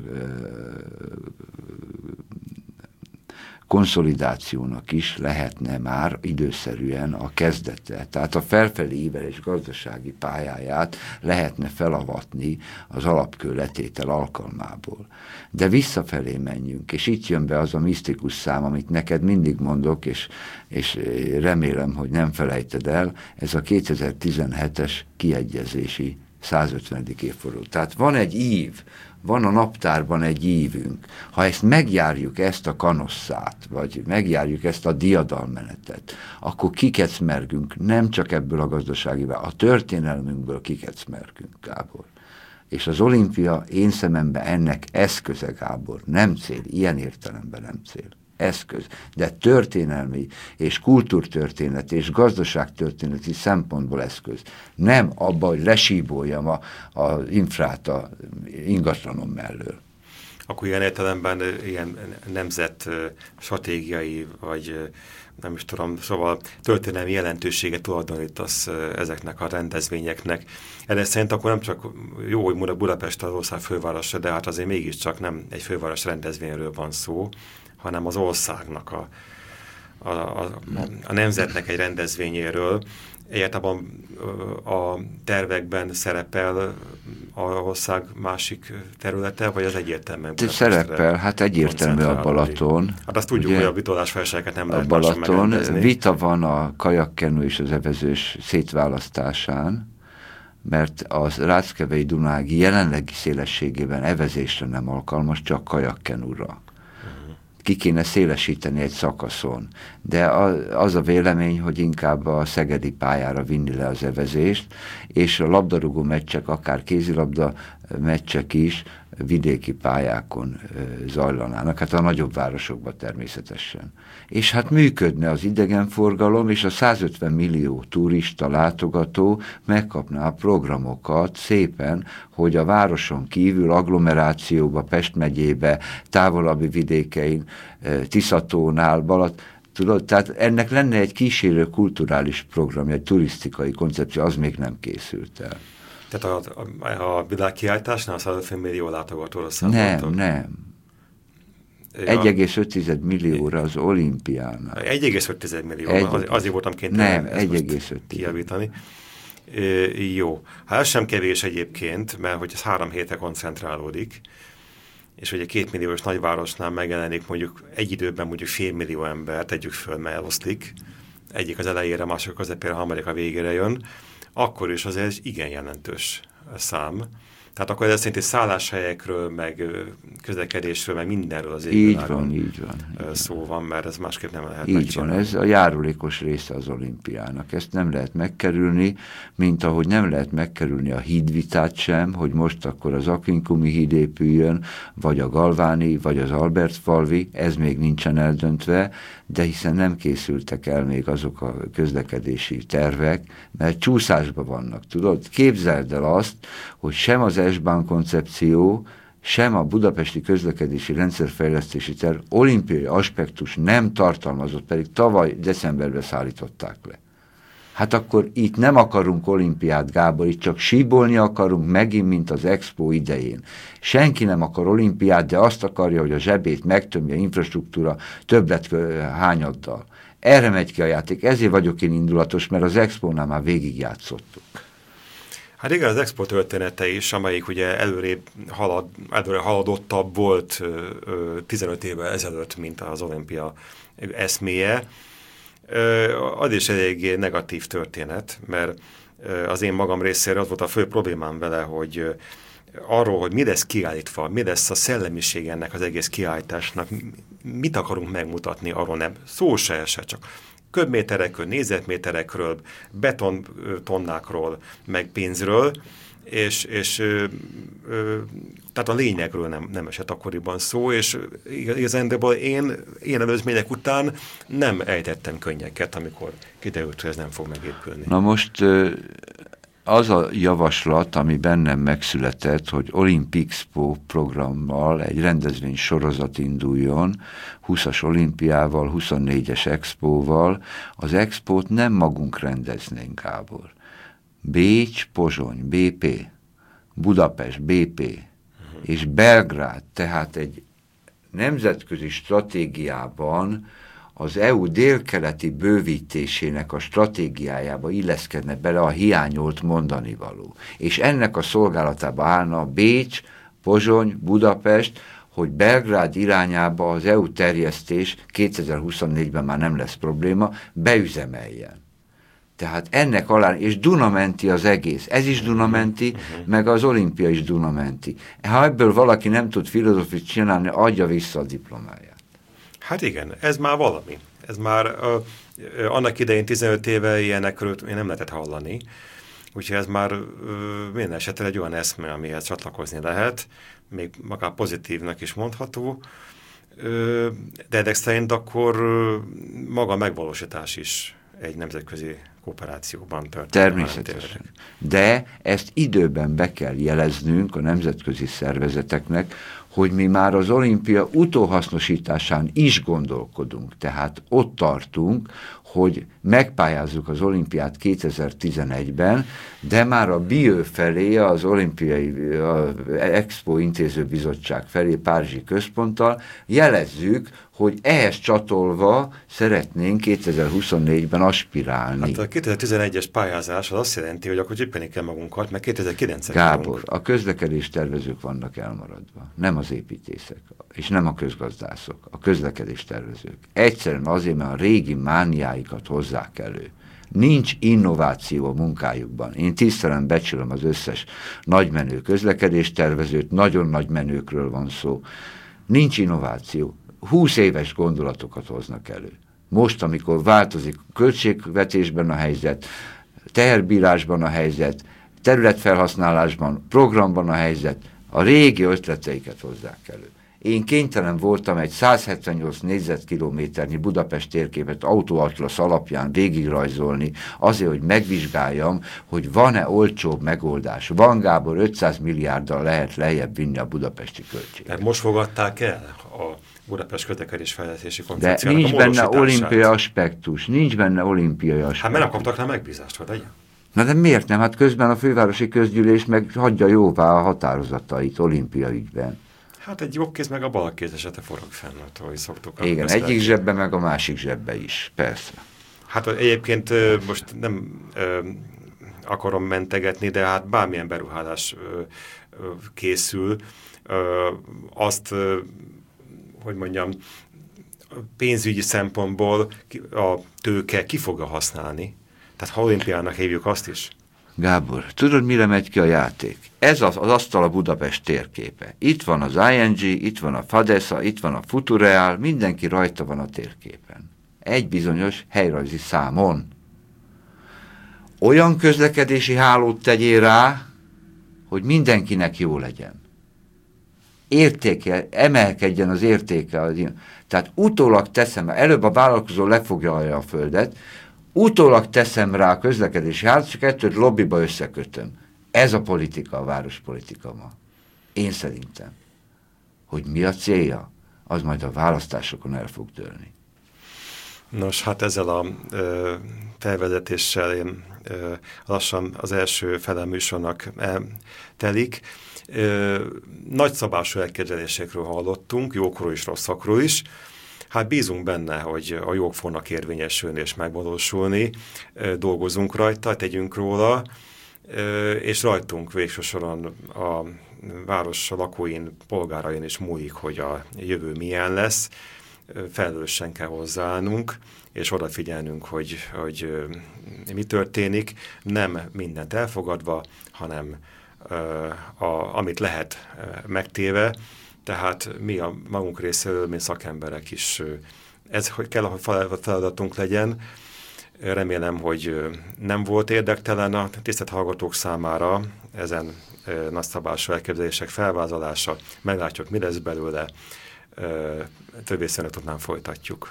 konszolidációnak is lehetne már időszerűen a kezdete. Tehát a felfelé ívelés gazdasági pályáját lehetne felavatni az alapkő letétel alkalmából. De visszafelé menjünk, és itt jön be az a misztikus szám, amit neked mindig mondok, és, és remélem, hogy nem felejted el, ez a kétezer-tizenhetes kiegyezési százötvenedik évforduló. Tehát van egy ív, van a naptárban egy ívünk. Ha ezt megjárjuk, ezt a kanosszát, vagy megjárjuk ezt a diadalmenetet, akkor kikecmergünk, nem csak ebből a gazdasági, a történelmünkből kikecmergünk, Gábor. És az olimpia én szememben ennek eszköze, Gábor, nem cél, ilyen értelemben nem cél. Eszköz, de történelmi és kultúrtörténet és gazdaságtörténeti szempontból eszköz. Nem abba, hogy lesíboljam a, a infrát a ingatlanom mellől. Akkor ilyen értelemben ilyen nemzet stratégiai, vagy nem is tudom, szóval történelmi jelentőséget tulajdonítasz ezeknek a rendezvényeknek. Erre szerint akkor nem csak jó, hogy Budapest az ország fővárosa, de hát azért mégiscsak nem egy főváros rendezvényről van szó, hanem az országnak, a, a, a, a nemzetnek egy rendezvényéről. Egyáltalán a tervekben szerepel az ország másik területe, vagy az egyértelműen? Szerepel, hát egyértelmű a Balaton. Hát azt tudjuk, ugye, hogy a vitolásfelségeket nem lehet a Balaton. Vita van a kajakkenu és az evezős szétválasztásán, mert az Ráckevei Dunák jelenlegi szélességében evezésre nem alkalmas, csak kajakkenúra. Ki kéne szélesíteni egy szakaszon. De az a vélemény, hogy inkább a szegedi pályára vinni le az evezést, és a labdarúgó meccsek, akár kézilabda meccsek is vidéki pályákon zajlanának, hát a nagyobb városokban természetesen. És hát működne az idegenforgalom, és a százötven millió turista látogató megkapná a programokat szépen, hogy a városon kívül, agglomerációba, Pest megyébe, távolabbi vidékein, Tiszatónál, Balat, tudod, tehát ennek lenne egy kísérő kulturális programja, egy turisztikai koncepció, az még nem készült el. Tehát a, a, a világkiáltásnál százötven millió látogatóra számoltok? Nem, nem. egy egész öt millióra az olimpiánál. egy egész öt millió, az, azért voltam kénytelen ezt kijavítani. E, jó. Hát ez sem kevés egyébként, mert hogy ez három hétre koncentrálódik, és ugye két milliós nagyvárosnál megjelenik mondjuk egy időben mondjuk fél millió ember, tegyük föl, mert eloszlik. Egyik az elejére, mások közepére, harmadik a végére jön. Akkor is azért egy igen jelentős szám. Tehát akkor ez szerint szálláshelyekről, meg közlekedésről, meg mindenről az égvilágon így van, így van. Szó van, mert ez másképp nem lehet így megcsinálni. Van, ez a járulékos része az olimpiának. Ezt nem lehet megkerülni, mint ahogy nem lehet megkerülni a hídvitát sem, hogy most akkor az Aquincumi híd épüljön, vagy a Galváni, vagy az Albertfalvi, ez még nincsen eldöntve, de hiszen nem készültek el még azok a közlekedési tervek, mert csúszásban vannak, tudod? Képzeld el azt, hogy sem az S-Bahn koncepció, sem a budapesti közlekedési rendszerfejlesztési terv olimpiai aspektus nem tartalmazott, pedig tavaly decemberben szállították le. Hát akkor itt nem akarunk olimpiát, Gábor, itt csak síbolni akarunk megint, mint az Expo idején. Senki nem akar olimpiát, de azt akarja, hogy a zsebét megtömje infrastruktúra többlet hányaddal. Erre megy ki a játék, ezért vagyok én indulatos, mert az Expónál már végigjátszottuk. Hát igen, az Expo története is, amelyik ugye előrébb halad, előre haladottabb volt ö, ö, tizenöt évvel ezelőtt, mint az olimpia eszméje. az is eléggé negatív történet, mert az én magam részéről az volt a fő problémám vele, hogy arról, hogy mi lesz kiállítva, mi lesz a szellemiség ennek az egész kiállításnak, mit akarunk megmutatni, arról nem szó se esett, csak köbméterekről, négyzetméterekről, betontonnákról, meg pénzről, és, és ö, ö, tehát a lényegről nem, nem esett akkoriban szó, és igazándiból én ilyen előzmények után nem ejtettem könnyeket, amikor kiderült, hogy ez nem fog megépülni. Na most az a javaslat, ami bennem megszületett, hogy Olympixpo programmal egy rendezvény sorozat induljon, húszas olimpiával, huszonnégyes expóval, az expót nem magunk rendeznénk, Gábor. Bécs, Pozsony, bé pé, Budapest, bé pé, uh-huh. és Belgrád, tehát egy nemzetközi stratégiában az é u délkeleti bővítésének a stratégiájába illeszkedne bele a hiányolt mondanivaló. És ennek a szolgálatába állna Bécs, Pozsony, Budapest, hogy Belgrád irányába az é u terjesztés kétezer-huszonnégyben már nem lesz probléma, beüzemeljen. Tehát ennek alá, és Dunamenti az egész, ez is Dunamenti, uh-huh. meg az olimpia is Dunamenti. Ha ebből valaki nem tud filozofit csinálni, adja vissza a diplomáját. Hát igen, ez már valami. Ez már uh, annak idején tizenöt éve ilyenekről én nem lehetett hallani, úgyhogy ez már uh, minden esetre egy olyan eszme, amihez csatlakozni lehet, még maga pozitívnak is mondható, uh, de ezek szerint akkor uh, maga a megvalósítás is egy nemzetközi kooperációban történik. Természetesen. De ezt időben be kell jeleznünk a nemzetközi szervezeteknek, hogy mi már az olimpia utóhasznosításán is gondolkodunk. Tehát ott tartunk, hogy megpályázzuk az olimpiát kétezer-tizenegyben, de már a BIÖ felé, az olimpiai a Expo intézőbizottság felé, Párizsi központtal jelezzük, hogy ehhez csatolva szeretnénk kétezer-huszonnégyben aspirálni. Hát a kétezer-tizenegyes pályázás az azt jelenti, hogy akkor csipeni kell magunkat, mert kétezer-kilencben Gábor, vagyunk. a közlekedés tervezők vannak elmaradva, nem az építészek, és nem a közgazdászok, a közlekedés tervezők. Egyszerűen azért, mert a régi mániáikat hozzák elő. Nincs innováció a munkájukban. Én tisztelen becsülöm az összes nagymenő közlekedéstervezőt, nagyon nagy menőkről van szó. Nincs innováció. húsz éves gondolatokat hoznak elő. Most, amikor változik a költségvetésben a helyzet, teherbírásban a helyzet, területfelhasználásban, programban a helyzet, a régi ötleteiket hozzák elő. Én kénytelen voltam egy száz hetvennyolc négyzetkilométernyi Budapest térképet autóatlasz alapján végigrajzolni, azért, hogy megvizsgáljam, hogy van-e olcsóbb megoldás. Van, Gábor, ötszáz milliárddal lehet lejjebb vinni a budapesti költséget. Mert most fogadták el a Budapest közlekedésfejlesztési De koncepciónak nincs benne olimpiai aspektus, nincs benne olimpiai aspektus. Hát mert nem kaptak rá megbízást, vagy legyen? Na de miért nem? Hát közben a fővárosi közgyűlés meg hagyja jóvá a határozatait olimpia ügyben. Hát egy jobb kéz meg a bal kéz esete forog fenn, ahogy szoktuk. Igen, egyik zsebbe meg a másik zsebbe is, persze. Hát egyébként most nem ö, akarom mentegetni, de hát bármilyen beruhálás ö, ö, készül, ö, azt, ö, hogy mondjam, pénzügyi szempontból a tőke ki fogja használni. Tehát ha olimpiának hívjuk azt is. Gábor, tudod, mire megy ki a játék? Ez az, az asztal a Budapest térképe. Itt van az i en gé, itt van a Fadesa, itt van a Futureal, mindenki rajta van a térképen. Egy bizonyos helyrajzi számon. Olyan közlekedési hálót tegyél rá, hogy mindenkinek jó legyen. Értéke, emelkedjen az értéke. Tehát utólag teszem, előbb a vállalkozó lefoglalja a földet, utólag teszem rá a közlekedési hálót, csak ettől lobbiba összekötöm. Ez a politika, a várospolitika ma. Én szerintem. Hogy mi a célja, az majd a választásokon el fog dőlni. Nos, hát ezzel a ö, felvezetéssel én ö, lassan az első fele műsornak telik. Ö, nagyszabású elképzelésekről hallottunk, jókról is, rosszakról is. Hát bízunk benne, hogy a jók fognak érvényesülni és megvalósulni, dolgozunk rajta, tegyünk róla, és rajtunk végső soron a város lakóin, polgárain is múlik, hogy a jövő milyen lesz, felelősen kell hozzáállnunk, és odafigyelnünk, hogy, hogy mi történik, nem mindent elfogadva, hanem a, amit lehet megtéve, tehát mi a magunk részéről, mint szakemberek is, ez hogy kell, hogy feladatunk legyen. Remélem, hogy nem volt érdektelen a tisztelt hallgatók számára ezen nagyszabású elképzelések felvázolása. Meglátjuk, mi lesz belőle. Többé után folytatjuk.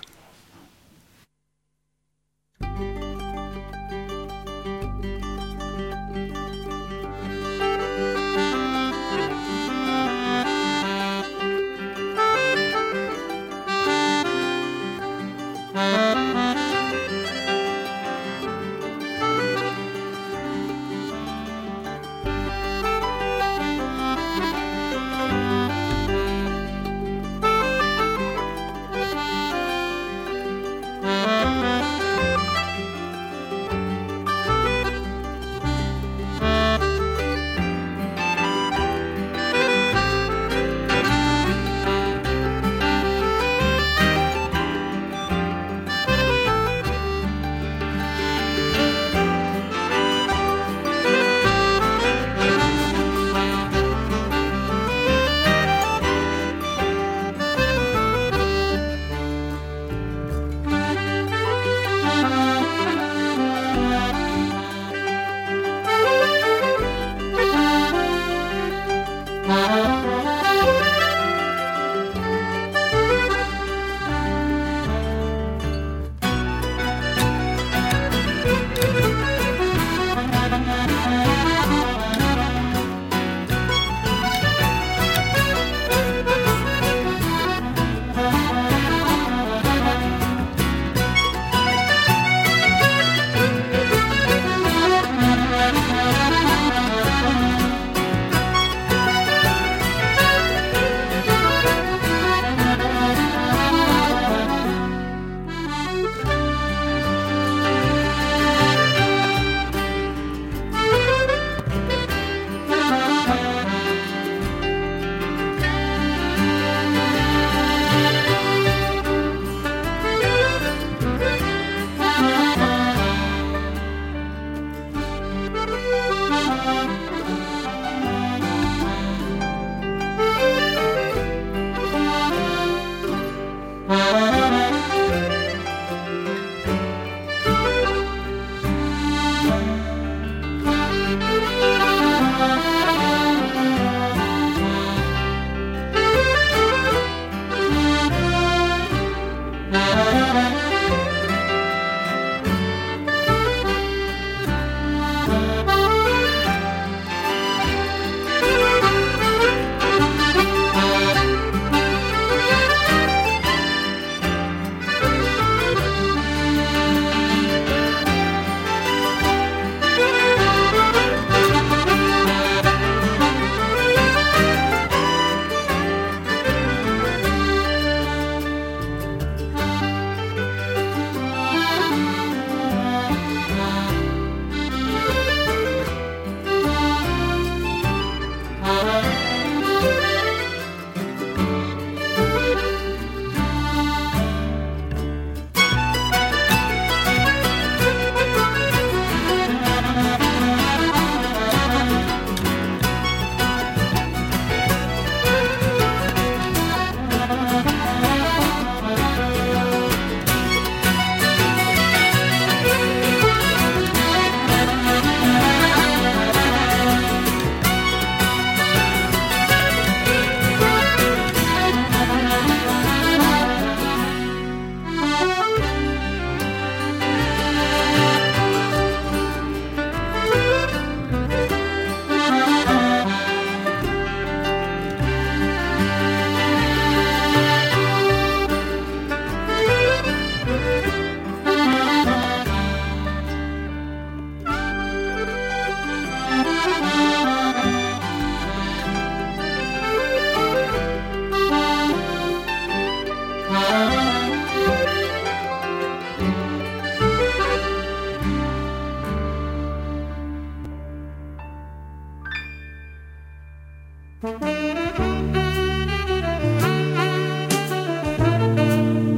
Thank you.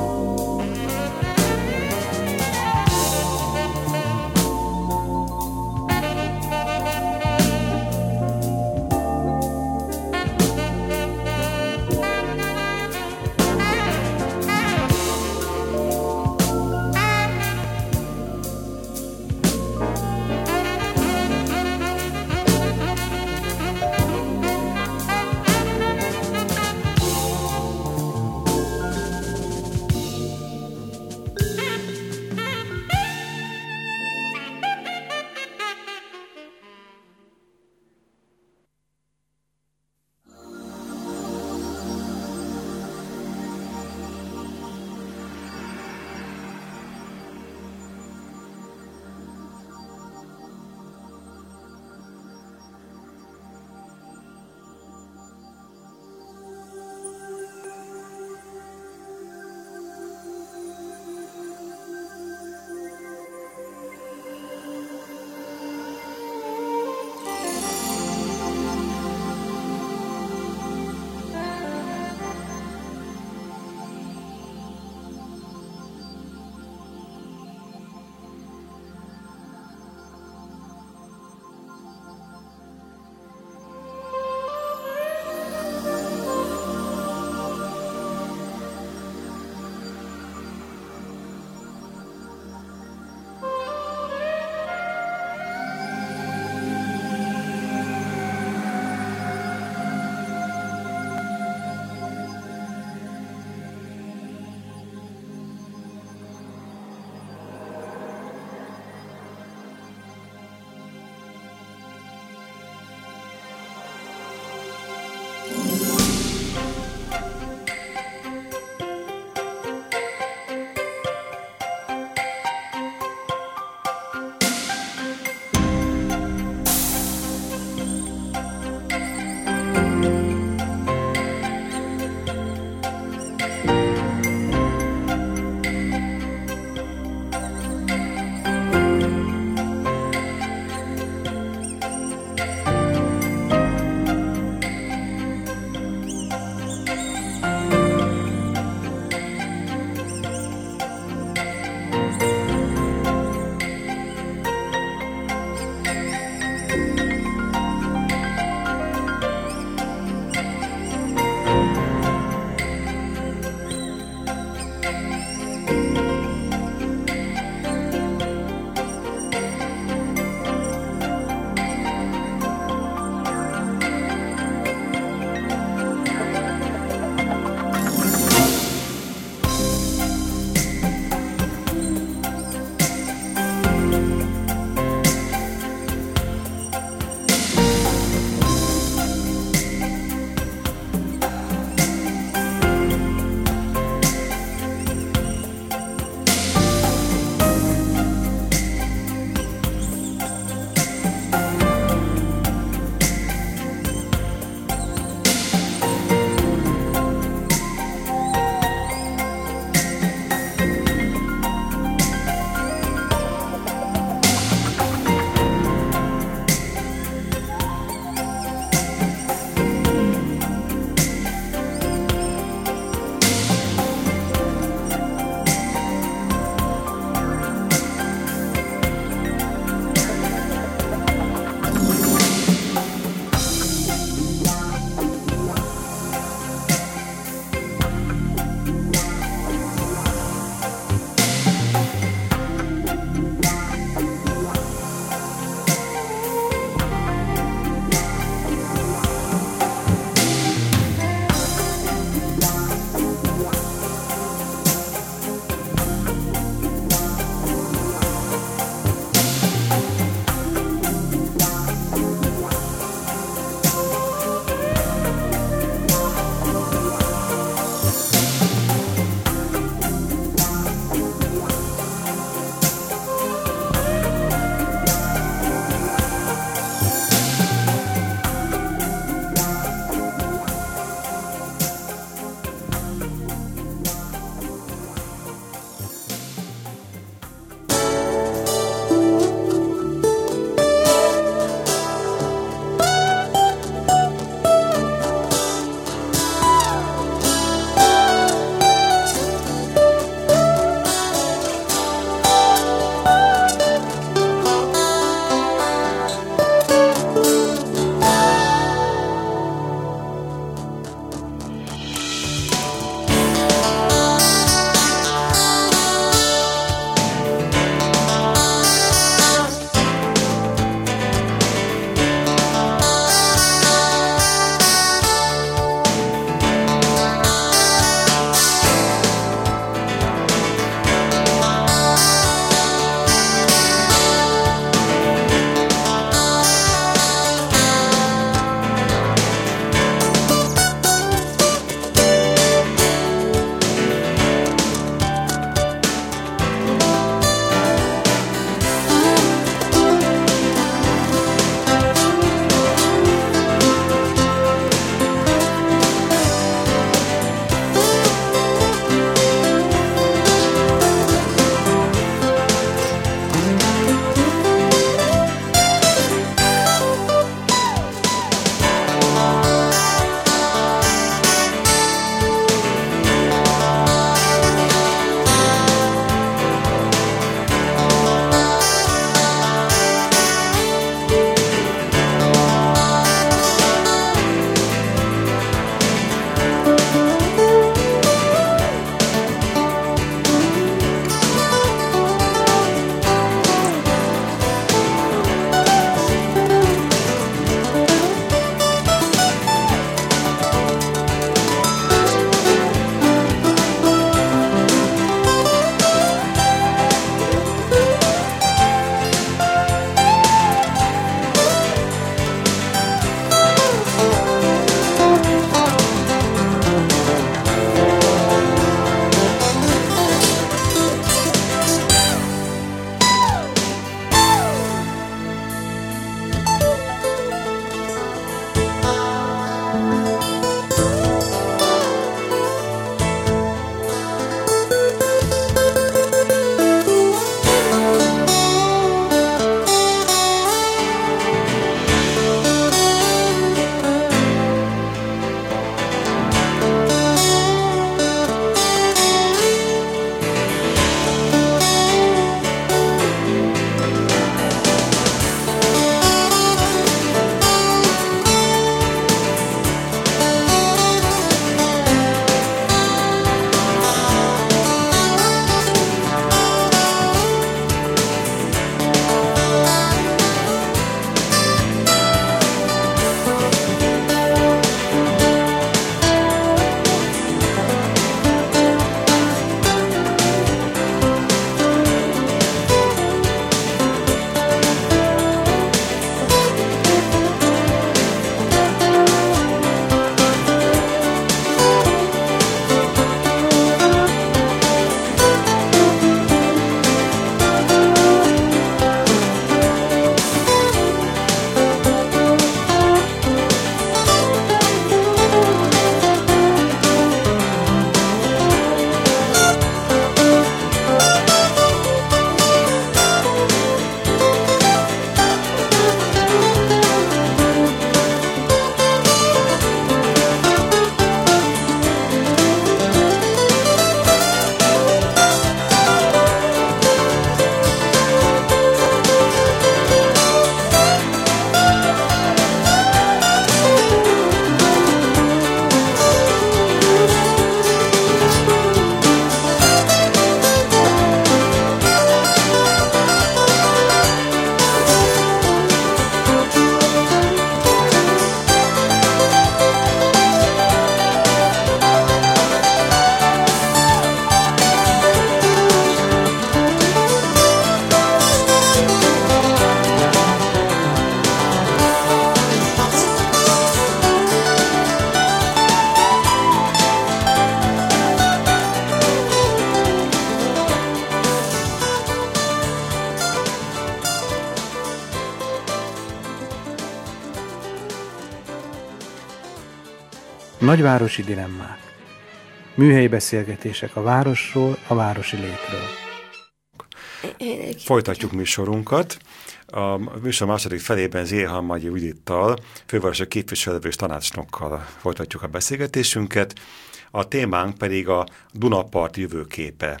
Nagyvárosi dilemmák. Műhelyi beszélgetések a városról, a városi létről. Folytatjuk műsorunkat. A műsor második felében Zéhalmagyi Judittal, fővárosi képviselő és tanácsnokkal folytatjuk a beszélgetésünket. A témánk pedig a Dunapart jövőképe.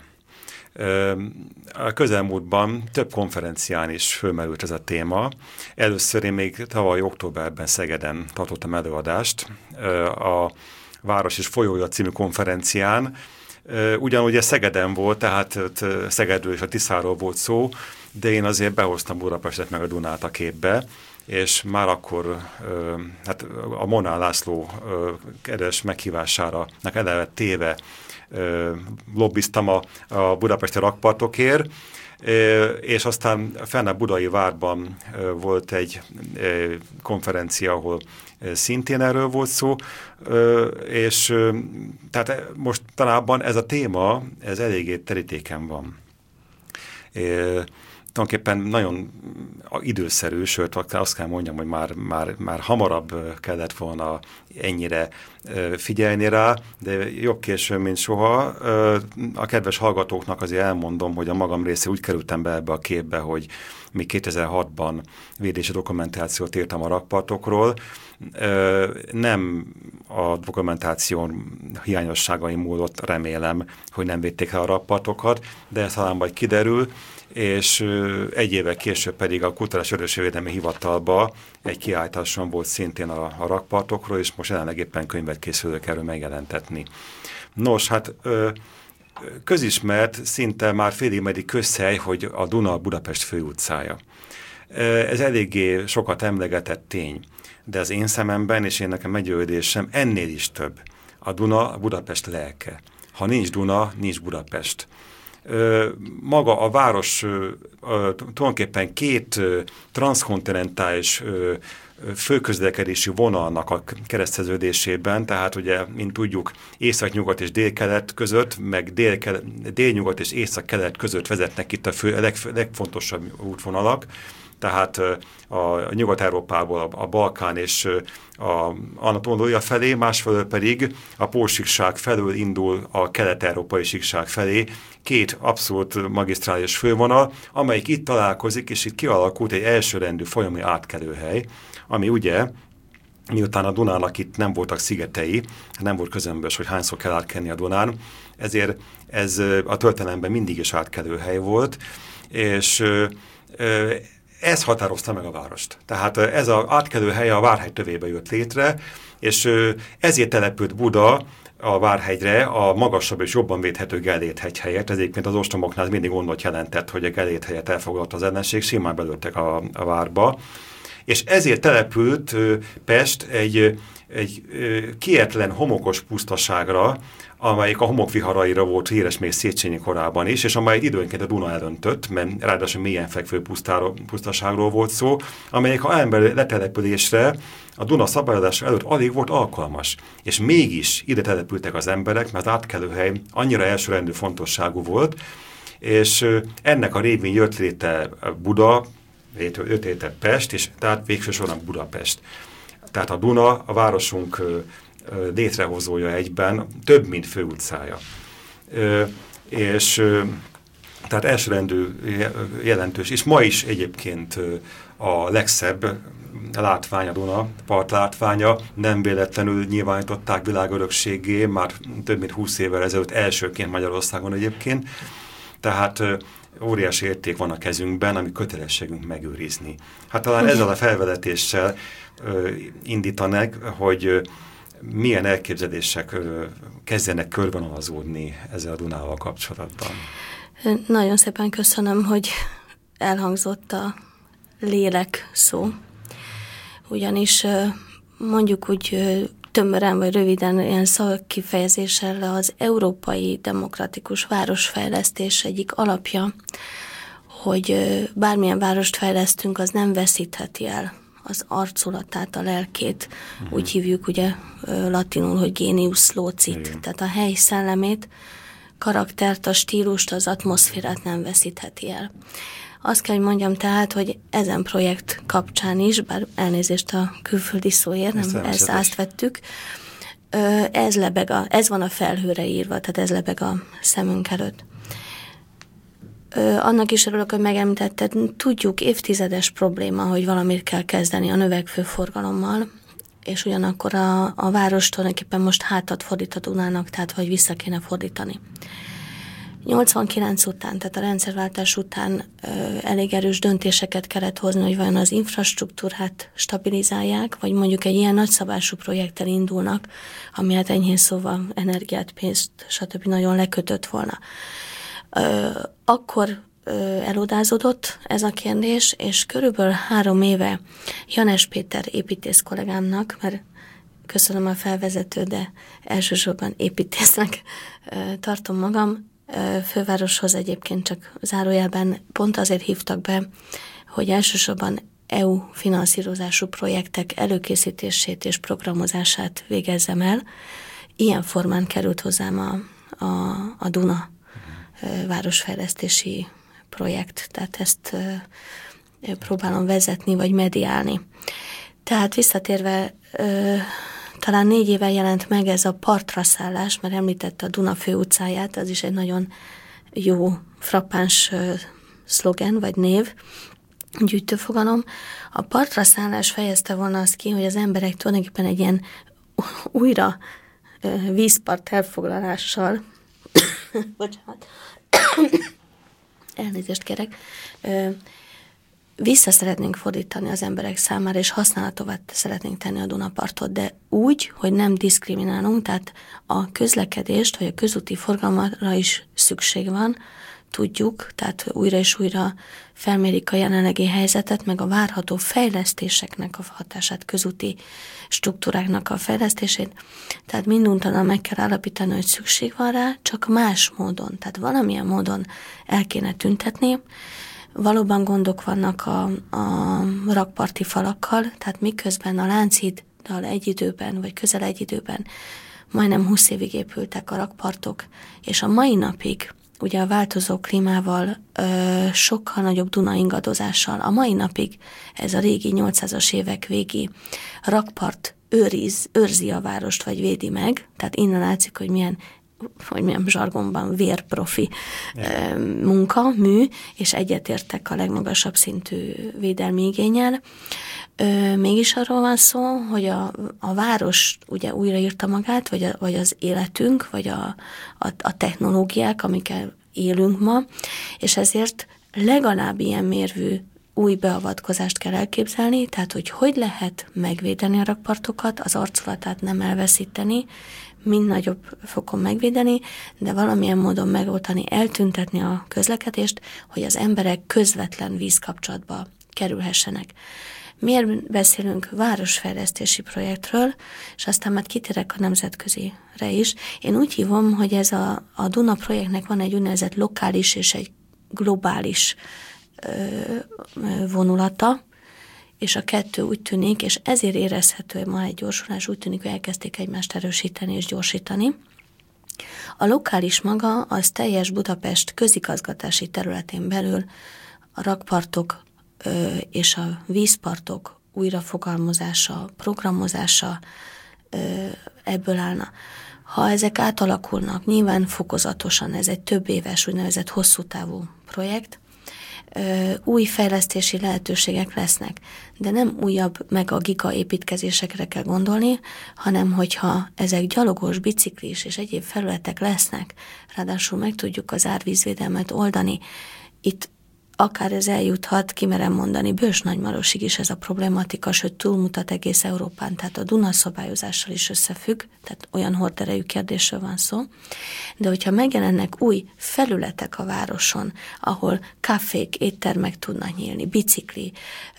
A közelmúltban több konferencián is fölmerült ez a téma. Először én még tavaly októberben Szegeden tartottam előadást a Város és Folyója című konferencián. Ugyanúgy ez Szegeden volt, tehát Szegedről és a Tiszáról volt szó, de én azért behoztam Budapestet meg a Dunát a képbe, és már akkor hát a Monál László kedves meghívására eleve téve lobbiztam a, a budapesti rakpartokért, és aztán fenn a Budai Várban volt egy konferencia, ahol szintén erről volt szó, és tehát mostanában ez a téma, ez eléggé terítéken van. Tulajdonképpen nagyon időszerű, sőt azt kell mondjam, hogy már, már, már hamarabb kellett volna ennyire figyelni rá, de jobb későn, mint soha. A kedves hallgatóknak azért elmondom, hogy a magam része úgy kerültem be ebbe a képbe, hogy még kétezer-hatban védési dokumentációt írtam a rakpartokról. Nem a dokumentáción hiányosságai múlott, remélem, hogy nem védték el a rakpartokat, de ez talán majd kiderül, és egy évvel később pedig a Kulturális Örökségvédelmi Hivatalba egy kiállításon volt szintén a, a rakpartokról, és most jelenleg éppen könyvet készülök erről megjelentetni. Nos, hát közismert, szinte már félig meddig közhely, hogy a Duna a Budapest főutcája. Ez eléggé sokat emlegetett tény, de az én szememben, és én nekem meggyőződésem, ennél is több. A Duna a Budapest lelke. Ha nincs Duna, nincs Budapest. Maga a város tulajdonképpen két transzkontinentális főközlekedési vonalnak a kereszteződésében, tehát ugye, mint tudjuk, észak-nyugat és dél-kelet között, meg dél-nyugat és észak-kelet között vezetnek itt a fő, leg, legfontosabb útvonalak, tehát a Nyugat-Európából a Balkán és a Anatólia felé, másfelől pedig a Pósíkság felől indul a kelet-európai síkság felé, két abszolút magisztrális fővonal, amelyik itt találkozik, és itt kialakult egy elsőrendű folyami átkelőhely, ami ugye, miután a Dunának itt nem voltak szigetei, nem volt közömbös, hogy hányszor kell átkelni a Dunán, ezért ez a történelemben mindig is átkelőhely volt, és ez határozta meg a várost. Tehát ez az átkelőhely a Várhegy tövébe jött létre, és ezért települt Buda a Várhegyre a magasabb és jobban védhető Gellért-hegy helyett. Ez egyébként az ostromoknál mindig gondot jelentett, hogy a Gellért-hegyet elfogadta az ellenség, simán belőttek a, a várba. És ezért települt Pest egy, egy kietlen homokos pusztaságra, amelyik a homokviharaira volt híres még Széchenyi korában is, és amelyet időnként a Duna elöntött, mert ráadásul mélyen fekvő pusztáról, pusztaságról volt szó, amelyik a ember letelepülésre a Duna szabályozása előtt alig volt alkalmas. És mégis ide települtek az emberek, mert az átkelőhely annyira elsőrendű fontosságú volt, és ennek a révén jött léte Buda, jött léte Pest, és tehát végső soron Budapest. Tehát a Duna a városunk létrehozója egyben, több, mint főutcája. És tehát elsőrendű jelentős, és ma is egyébként a legszebb látvány, a Duna part látványa, nem véletlenül nyilvánították világörökséggé, már több mint húsz évvel ezelőtt elsőként Magyarországon egyébként, tehát óriási érték van a kezünkben, ami kötelességünk megőrizni. Hát talán okay. ezzel a felvezetéssel ö, indítanak, hogy ö, milyen elképzelések ö, kezdenek körvonalazódni ezzel a Dunával kapcsolatban. Nagyon szépen köszönöm, hogy elhangzott a lélek szó. Ugyanis mondjuk úgy tömören vagy röviden ilyen szakkifejezéssel az európai demokratikus városfejlesztés egyik alapja, hogy bármilyen várost fejlesztünk, az nem veszítheti el az arculatát, a lelkét. Uh-huh. Úgy hívjuk ugye latinul, hogy genius locit, igen. Tehát a hely szellemét, karaktert, a stílust, az atmoszférát nem veszítheti el. Azt kell, hogy mondjam tehát, hogy ezen projekt kapcsán is, bár elnézést a külföldi szóért, nem ezt átvettük, ez lebeg, a, ez van a felhőre írva, tehát ez lebeg a szemünk előtt. Annak is örülök, hogy megemlítetted, tudjuk, évtizedes probléma, hogy valamit kell kezdeni a növekvő forgalommal, és ugyanakkor a, a város tulajdonképpen most hátat fordít a Dunának, tehát vagy vissza kéne fordítani. nyolcvankilenc után, tehát a rendszerváltás után ö, elég erős döntéseket kellett hozni, hogy vajon az infrastruktúrát stabilizálják, vagy mondjuk egy ilyen nagyszabású projekttel indulnak, ami hát enyhén szóval energiát, pénzt, stb. Nagyon lekötött volna. Ö, akkor ö, elodázódott ez a kérdés, és körülbelül három éve Janes Péter építész kollégámnak, mert köszönöm a felvezető, de elsősorban építésznek ö, tartom magam, fővároshoz egyébként csak zárójelben pont azért hívtak be, hogy elsősorban é u finanszírozású projektek előkészítését és programozását végezzem el. Ilyen formán került hozzám a, a, a Duna városfejlesztési projekt, tehát ezt próbálom vezetni vagy mediálni. Tehát visszatérve, talán négy éve jelent meg ez a partra szállás, mert említette a Duna főutcáját, az is egy nagyon jó, frappáns szlogen vagy név, gyűjtőfogalom. A partra szállás fejezte volna azt ki, hogy az emberek tulajdonképpen egy ilyen újra vízpart elfoglalással, bocsánat, elnézést kérek, vissza szeretnénk fordítani az emberek számára, és használatová szeretnénk tenni a Dunapartot, de úgy, hogy nem diszkriminálunk, tehát a közlekedést, vagy a közúti forgalomra is szükség van, tudjuk, tehát újra és újra felmérik a jelenlegi helyzetet, meg a várható fejlesztéseknek a hatását, közúti struktúráknak a fejlesztését. Tehát minduntalan meg kell állapítani, hogy szükség van rá, csak más módon, tehát valamilyen módon el kéne tüntetni. Valóban gondok vannak a, a rakparti falakkal, tehát miközben a Lánchíddal egy időben, vagy közel egy időben majdnem húsz évig épültek a rakpartok, és a mai napig, ugye a változó klímával, ö, sokkal nagyobb Duna ingadozással, a mai napig ez a régi nyolcszázas évek végi rakpart őriz, őrzi a várost, vagy védi meg, tehát innen látszik, hogy milyen hogy milyen zsargonban vérprofi yeah. munka, mű, és egyetértek a legmagasabb szintű védelmi igénnyel. Mégis arról van szó, hogy a, a város ugye újraírta magát, vagy, a, vagy az életünk, vagy a, a, a technológiák, amikkel élünk ma, és ezért legalább ilyen mérvű új beavatkozást kell elképzelni, tehát hogy hogy lehet megvédeni a rakpartokat, az arculatát nem elveszíteni, mind nagyobb fokon megvédeni, de valamilyen módon megoldani, eltüntetni a közlekedést, hogy az emberek közvetlen vízkapcsolatba kerülhessenek. Miért beszélünk városfejlesztési projektről, és aztán már kitérek a nemzetközire is. Én úgy hívom, hogy ez a, a Duna projektnek van egy úgynevezett lokális és egy globális ö, vonulata, és a kettő úgy tűnik, és ezért érezhető ma egy gyorsulás, úgy tűnik, hogy elkezdték egymást erősíteni és gyorsítani. A lokális maga az teljes Budapest közigazgatási területén belül a rakpartok ö, és a vízpartok újrafogalmazása, programozása ö, ebből állna. Ha ezek átalakulnak, nyilván fokozatosan, ez egy több éves, úgynevezett hosszú távú projekt, új fejlesztési lehetőségek lesznek, de nem újabb meg a giga építkezésekre kell gondolni, hanem hogyha ezek gyalogos, biciklis és egyéb felületek lesznek, ráadásul meg tudjuk az árvízvédelmet oldani, itt akár ez eljuthat, kimerem mondani, Bős-Nagymarosig is ez a problematika, sőt túlmutat egész Európán, tehát a Duna szabályozással is összefügg, tehát olyan horderejű kérdésről van szó. De hogyha megjelennek új felületek a városon, ahol kávék, éttermek tudnak nyílni, bicikli,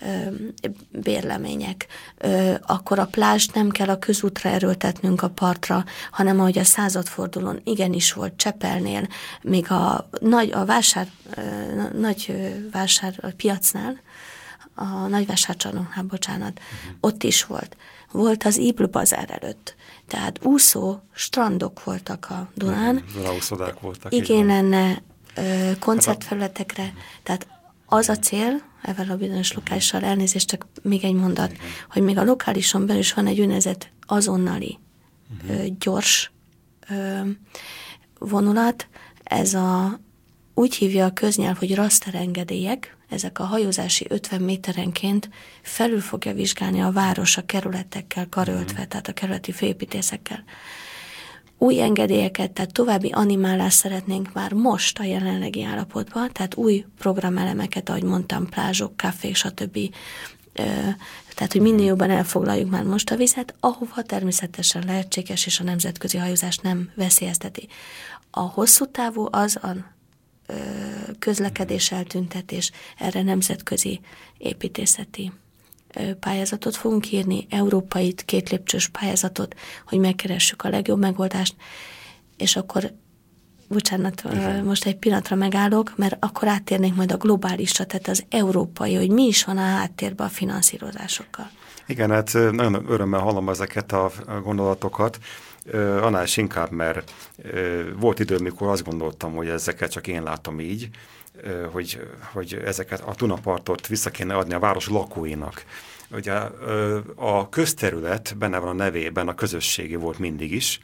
bérlemények, akkor a plást nem kell a közútra erőltetnünk a partra, hanem ahogy a századfordulón igenis volt Csepelnél, még a nagy, a vásár, nagy vásár, a piacnál, a nagyvásárcsarnoknál, bocsánat, uh-huh. ott is volt. Volt az Ibl bazár előtt. Tehát úszó strandok voltak a Dunán. Dunauszodák voltak. Igény lenne ö, koncertfelületekre. Uh-huh. Tehát az a cél, ezzel a bizonyos lokálissal elnézést, csak még egy mondat, uh-huh. hogy még a lokálison belül is van egy úgynevezett azonnali uh-huh. gyors ö, vonulat. Ez a, úgy hívja a köznyelv, hogy rasterengedélyek, ezek a hajózási ötven méterenként felül fogja vizsgálni a város a kerületekkel karöltve, uh-huh. tehát a kerületi főépítészekkel. Új engedélyeket, tehát további animálást szeretnénk már most a jelenlegi állapotban, tehát új programelemeket, ahogy mondtam, plázsok, kávék, stb. Tehát, hogy minél jobban elfoglaljuk már most a vizet, ahova természetesen lehetséges, és a nemzetközi hajózás nem veszélyezteti. A hosszú távú az a közlekedés eltüntetés, erre nemzetközi építészeti pályázatot fogunk írni, európai két lépcsős pályázatot, hogy megkeressük a legjobb megoldást, és akkor, bocsánat, uh-huh. most egy pillanatra megállok, mert akkor áttérnénk majd a globálisra, tehát az európai, hogy mi is van a háttérben a finanszírozásokkal. Igen, hát nagyon örömmel hallom ezeket a gondolatokat, annál is inkább, mert volt idő, mikor azt gondoltam, hogy ezeket csak én látom így, hogy, hogy ezeket a Dunapartot vissza kéne adni a város lakóinak. Ugye a közterület benne van a nevében, a közösségi volt mindig is,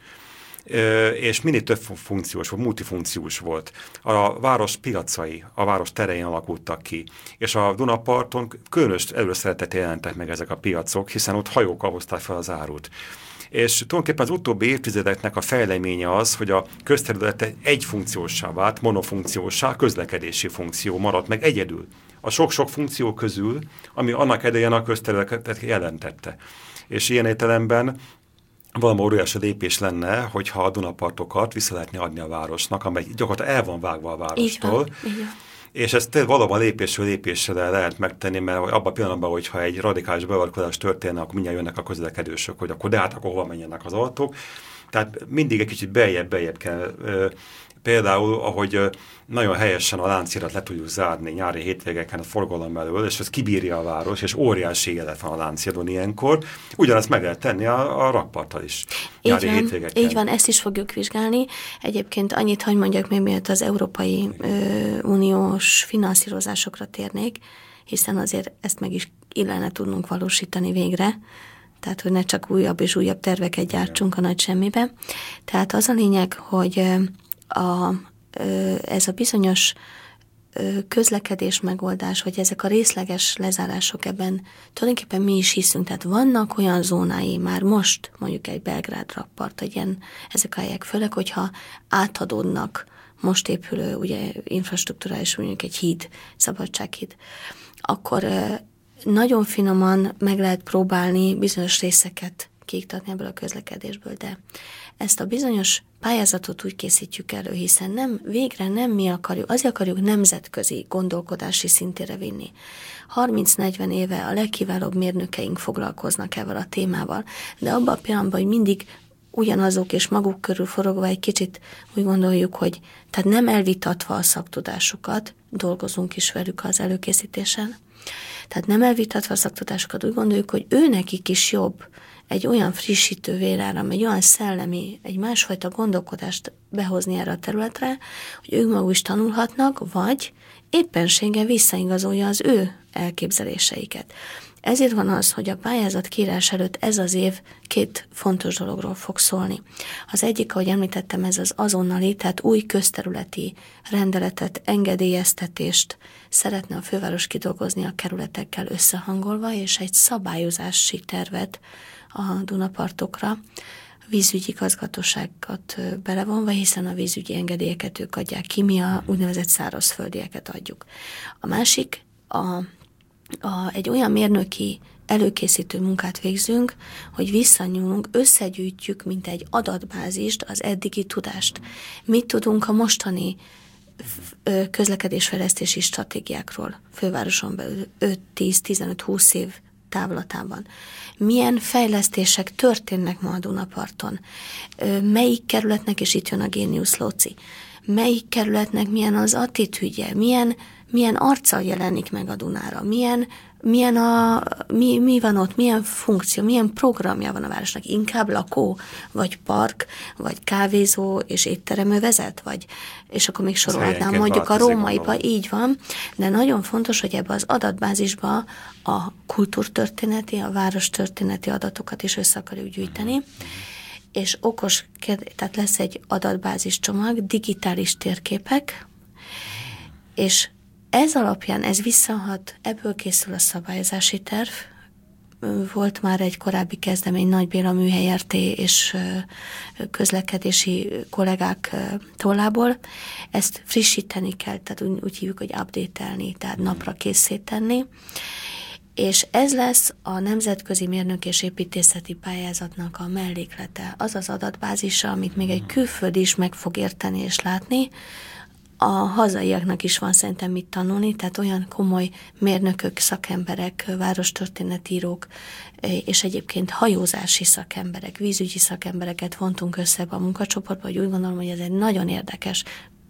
és minél több funkciós volt, multifunkciós volt. A város piacai, a város terén alakultak ki, és a Dunaparton különös előszeretet jelentek meg ezek a piacok, hiszen ott hajókkal hozták fel az árut. És tulajdonképpen az utóbbi évtizedeknek a fejleménye az, hogy a közterület egy funkciósá vált, monofunkciósá, közlekedési funkció maradt meg egyedül. A sok-sok funkció közül, ami annak idején a közterületet jelentette. És ilyen értelemben valami óriási lépés lenne, hogyha a Dunapartokat vissza lehetne adni a városnak, amely gyakorlatilag el van vágva a várostól. Így van, így van. És ezt valóban lépésről lépésre lehet megtenni, mert abban a pillanatban, hogyha egy radikális beavatkozás történne, akkor mindjárt jönnek a közlekedősök, hogy akkor de hát akkor hova menjenek az autók. Tehát mindig egy kicsit beljebb-beljebb kell. Például, ahogy nagyon helyesen a Láncirat le tudjuk zárni nyári hétvégeken a forgalom elől, és ez kibírja a város, és óriási élet van a Lánciradon ilyenkor. Ugyanezt meg lehet tenni a, a rakparttal is nyári így van, hétvégeken. Így van, ezt is fogjuk vizsgálni. Egyébként annyit, hogy mondjak még, miatt az Európai ö, Uniós finanszírozásokra térnék, hiszen azért ezt meg is illene tudnunk valósítani végre. Tehát, hogy ne csak újabb és újabb terveket gyártsunk a nagy semmibe. Tehát az a lényeg, hogy a, ez a bizonyos közlekedés megoldás, vagy ezek a részleges lezárások, ebben tulajdonképpen mi is hiszünk. Tehát vannak olyan zónái már most, mondjuk egy Belgrád rakpart, egy ilyen, ezek a helyek, főleg, hogyha átadódnak most épülő ugye, infrastruktúrális, mondjuk egy híd, Szabadsághíd, akkor nagyon finoman meg lehet próbálni bizonyos részeket kiiktatni ebből a közlekedésből, de ezt a bizonyos pályázatot úgy készítjük elő, hiszen nem, végre nem mi akarjuk, azért akarjuk nemzetközi gondolkodási szintére vinni. harminc-negyven éve a legkiválóbb mérnökeink foglalkoznak ezzel a témával, de abban a pillanatban, hogy mindig ugyanazok és maguk körül forogva egy kicsit úgy gondoljuk, hogy tehát nem elvitatva a szaktudásukat, dolgozunk is velük az előkészítésen, tehát nem elvitatva a szaktudásukat, úgy gondoljuk, hogy őnekik is jobb egy olyan frissítő véráram, egy olyan szellemi, egy másfajta gondolkodást behozni erre a területre, hogy ők maguk is tanulhatnak, vagy éppenséggel visszaigazolja az ő elképzeléseiket. Ezért van az, hogy a pályázat kiírás előtt ez az év két fontos dologról fog szólni. Az egyik, ahogy említettem, ez az azonnali, tehát új közterületi rendeletet, engedélyeztetést szeretne a főváros kidolgozni a kerületekkel összehangolva, és egy szabályozási tervet a Dunapartokra, vízügyi igazgatóságot belevonva, hiszen a vízügyi engedélyeket ők adják ki, mi a úgynevezett szárazföldieket adjuk. A másik, a, a, egy olyan mérnöki előkészítő munkát végzünk, hogy visszanyúlunk, összegyűjtjük, mint egy adatbázist az eddigi tudást. Mit tudunk a mostani közlekedésfejlesztési stratégiákról fővároson belül öt, tíz, tizenöt, húsz év távlatában. Milyen fejlesztések történnek ma a Dunaparton? Melyik kerületnek, és itt jön a Géniusz Lóci, melyik kerületnek milyen az attitűdje, milyen, milyen arccal jelenik meg a Dunára, milyen, milyen a, mi, mi van ott, milyen funkció, milyen programja van a városnak, inkább lakó, vagy park, vagy kávézó és étteremövezet, vagy, és akkor még sorolhatnám mondjuk a rómaiba, így van, de nagyon fontos, hogy ebbe az adatbázisba a kultúrtörténeti, a város történeti adatokat is össze akarjuk gyűjteni, és okos, tehát lesz egy adatbázis csomag, digitális térképek, és ez alapján ez visszahat, ebből készül a szabályozási terv. Volt már egy korábbi kezdemény Nagy Béla Műhely er té és közlekedési kollégák tollából. Ezt frissíteni kell, tehát úgy, úgy hívjuk, hogy update-elni, tehát napra készíteni. És ez lesz a nemzetközi mérnök és építészeti pályázatnak a melléklete. Az az adatbázisa, amit még egy külföldi is meg fog érteni és látni. A hazaiaknak is van szerintem mit tanulni, tehát olyan komoly mérnökök, szakemberek, várostörténetírók, és egyébként hajózási szakemberek, vízügyi szakembereket vontunk össze a munkacsoportba, hogy úgy gondolom, hogy ez egy nagyon érdekes,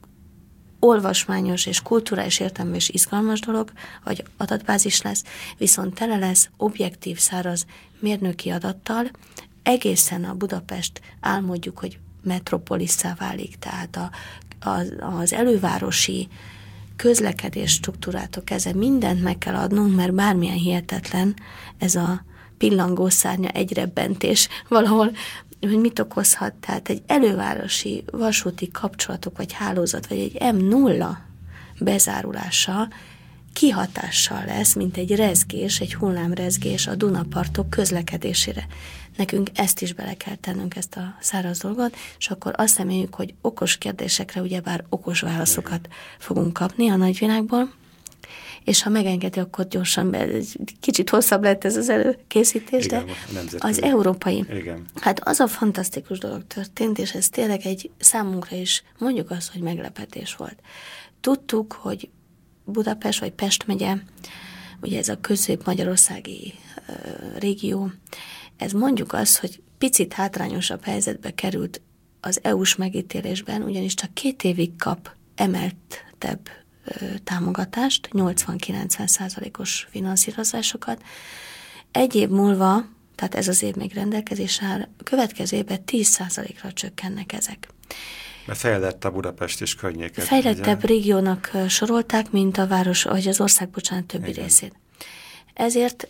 olvasmányos és kulturális értelmű és izgalmas dolog, hogy adatbázis lesz, viszont tele lesz objektív, száraz mérnöki adattal, egészen a Budapest álmodjuk, hogy metropolisszá válik, tehát a, az, az elővárosi közlekedés struktúrától kezdve mindent meg kell adnunk, mert bármilyen hihetetlen ez a pillangó szárnya egyrebbentés valahol, hogy mit okozhat, tehát egy elővárosi vasúti kapcsolatok, vagy hálózat, vagy egy em nulla bezárulása kihatással lesz, mint egy rezgés, egy hullámrezgés a Dunapartok közlekedésére. Nekünk ezt is bele kell tennünk, ezt a száraz dolgot, és akkor azt reméljük, hogy okos kérdésekre ugyebár okos válaszokat fogunk kapni a nagyvilágból, és ha megengedi, akkor gyorsan, kicsit hosszabb lett ez az előkészítés, de igen, az európai. Igen. Hát az a fantasztikus dolog történt, és ez tényleg egy számunkra is, mondjuk azt, hogy meglepetés volt. Tudtuk, hogy Budapest vagy Pest megye, ugye ez a közép-magyarországi uh, régió, ez mondjuk azt, hogy picit hátrányosabb helyzetbe került az é u-s megítélésben, ugyanis csak két évig kap emeltebb támogatást, nyolcvan-kilencven százalékos finanszírozásokat. Egy év múlva, tehát ez az év még rendelkezésre áll, a következő évben tíz százalékra csökkennek ezek. Mert fejlett a Budapest és környéket. Fejlettebb ugye? Régiónak sorolták, mint a város, vagy az ország, bocsánat, többi igen. részét. Ezért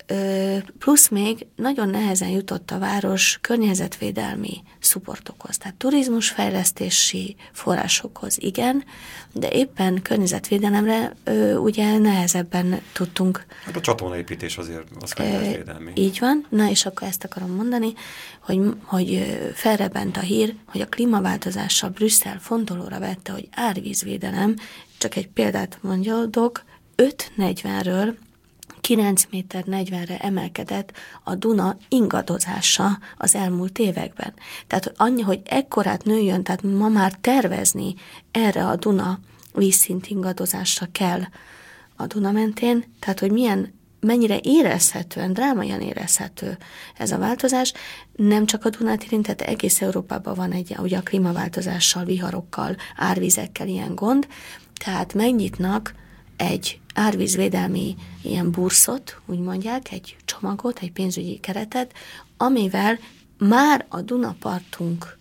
plusz még nagyon nehezen jutott a város környezetvédelmi szupportokhoz, tehát turizmusfejlesztési forrásokhoz, igen, de éppen környezetvédelemre ö, ugye nehezebben tudtunk. Hát a csatornaépítés azért az környezetvédelmi. Így van, na és akkor ezt akarom mondani, hogy, hogy felrebbent a hír, hogy a klímaváltozással Brüsszel fontolóra vette, hogy árvízvédelem, csak egy példát mondjadok, öt negyvenről kilenc méter negyvenre emelkedett a Duna ingadozása az elmúlt években. Tehát annyi, hogy ekkorát nőjön, tehát ma már tervezni erre a Duna vízszint ingadozásra kell a Duna mentén, tehát hogy milyen, mennyire érezhetően, drámaian érezhető ez a változás, nem csak a Dunát érint, tehát egész Európában van egy, ugye a klímaváltozással, viharokkal, árvizekkel ilyen gond, tehát megnyitnak egy árvízvédelmi ilyen burszot, úgy mondják, egy csomagot, egy pénzügyi keretet, amivel már a Dunapartunk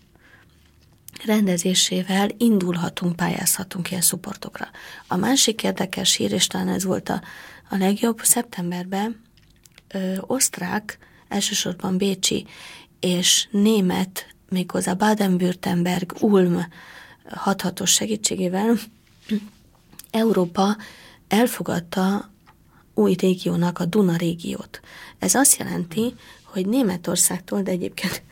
rendezésével indulhatunk, pályázhatunk ilyen szupportokra. A másik érdekes hír, és talán ez volt a, a legjobb, szeptemberben ö, osztrák, elsősorban bécsi és német, méghozzá Baden-Württemberg, Ulm hathatos segítségével Európa elfogadta új régiónak a Duna régiót. Ez azt jelenti, hogy Németországtól, de egyébként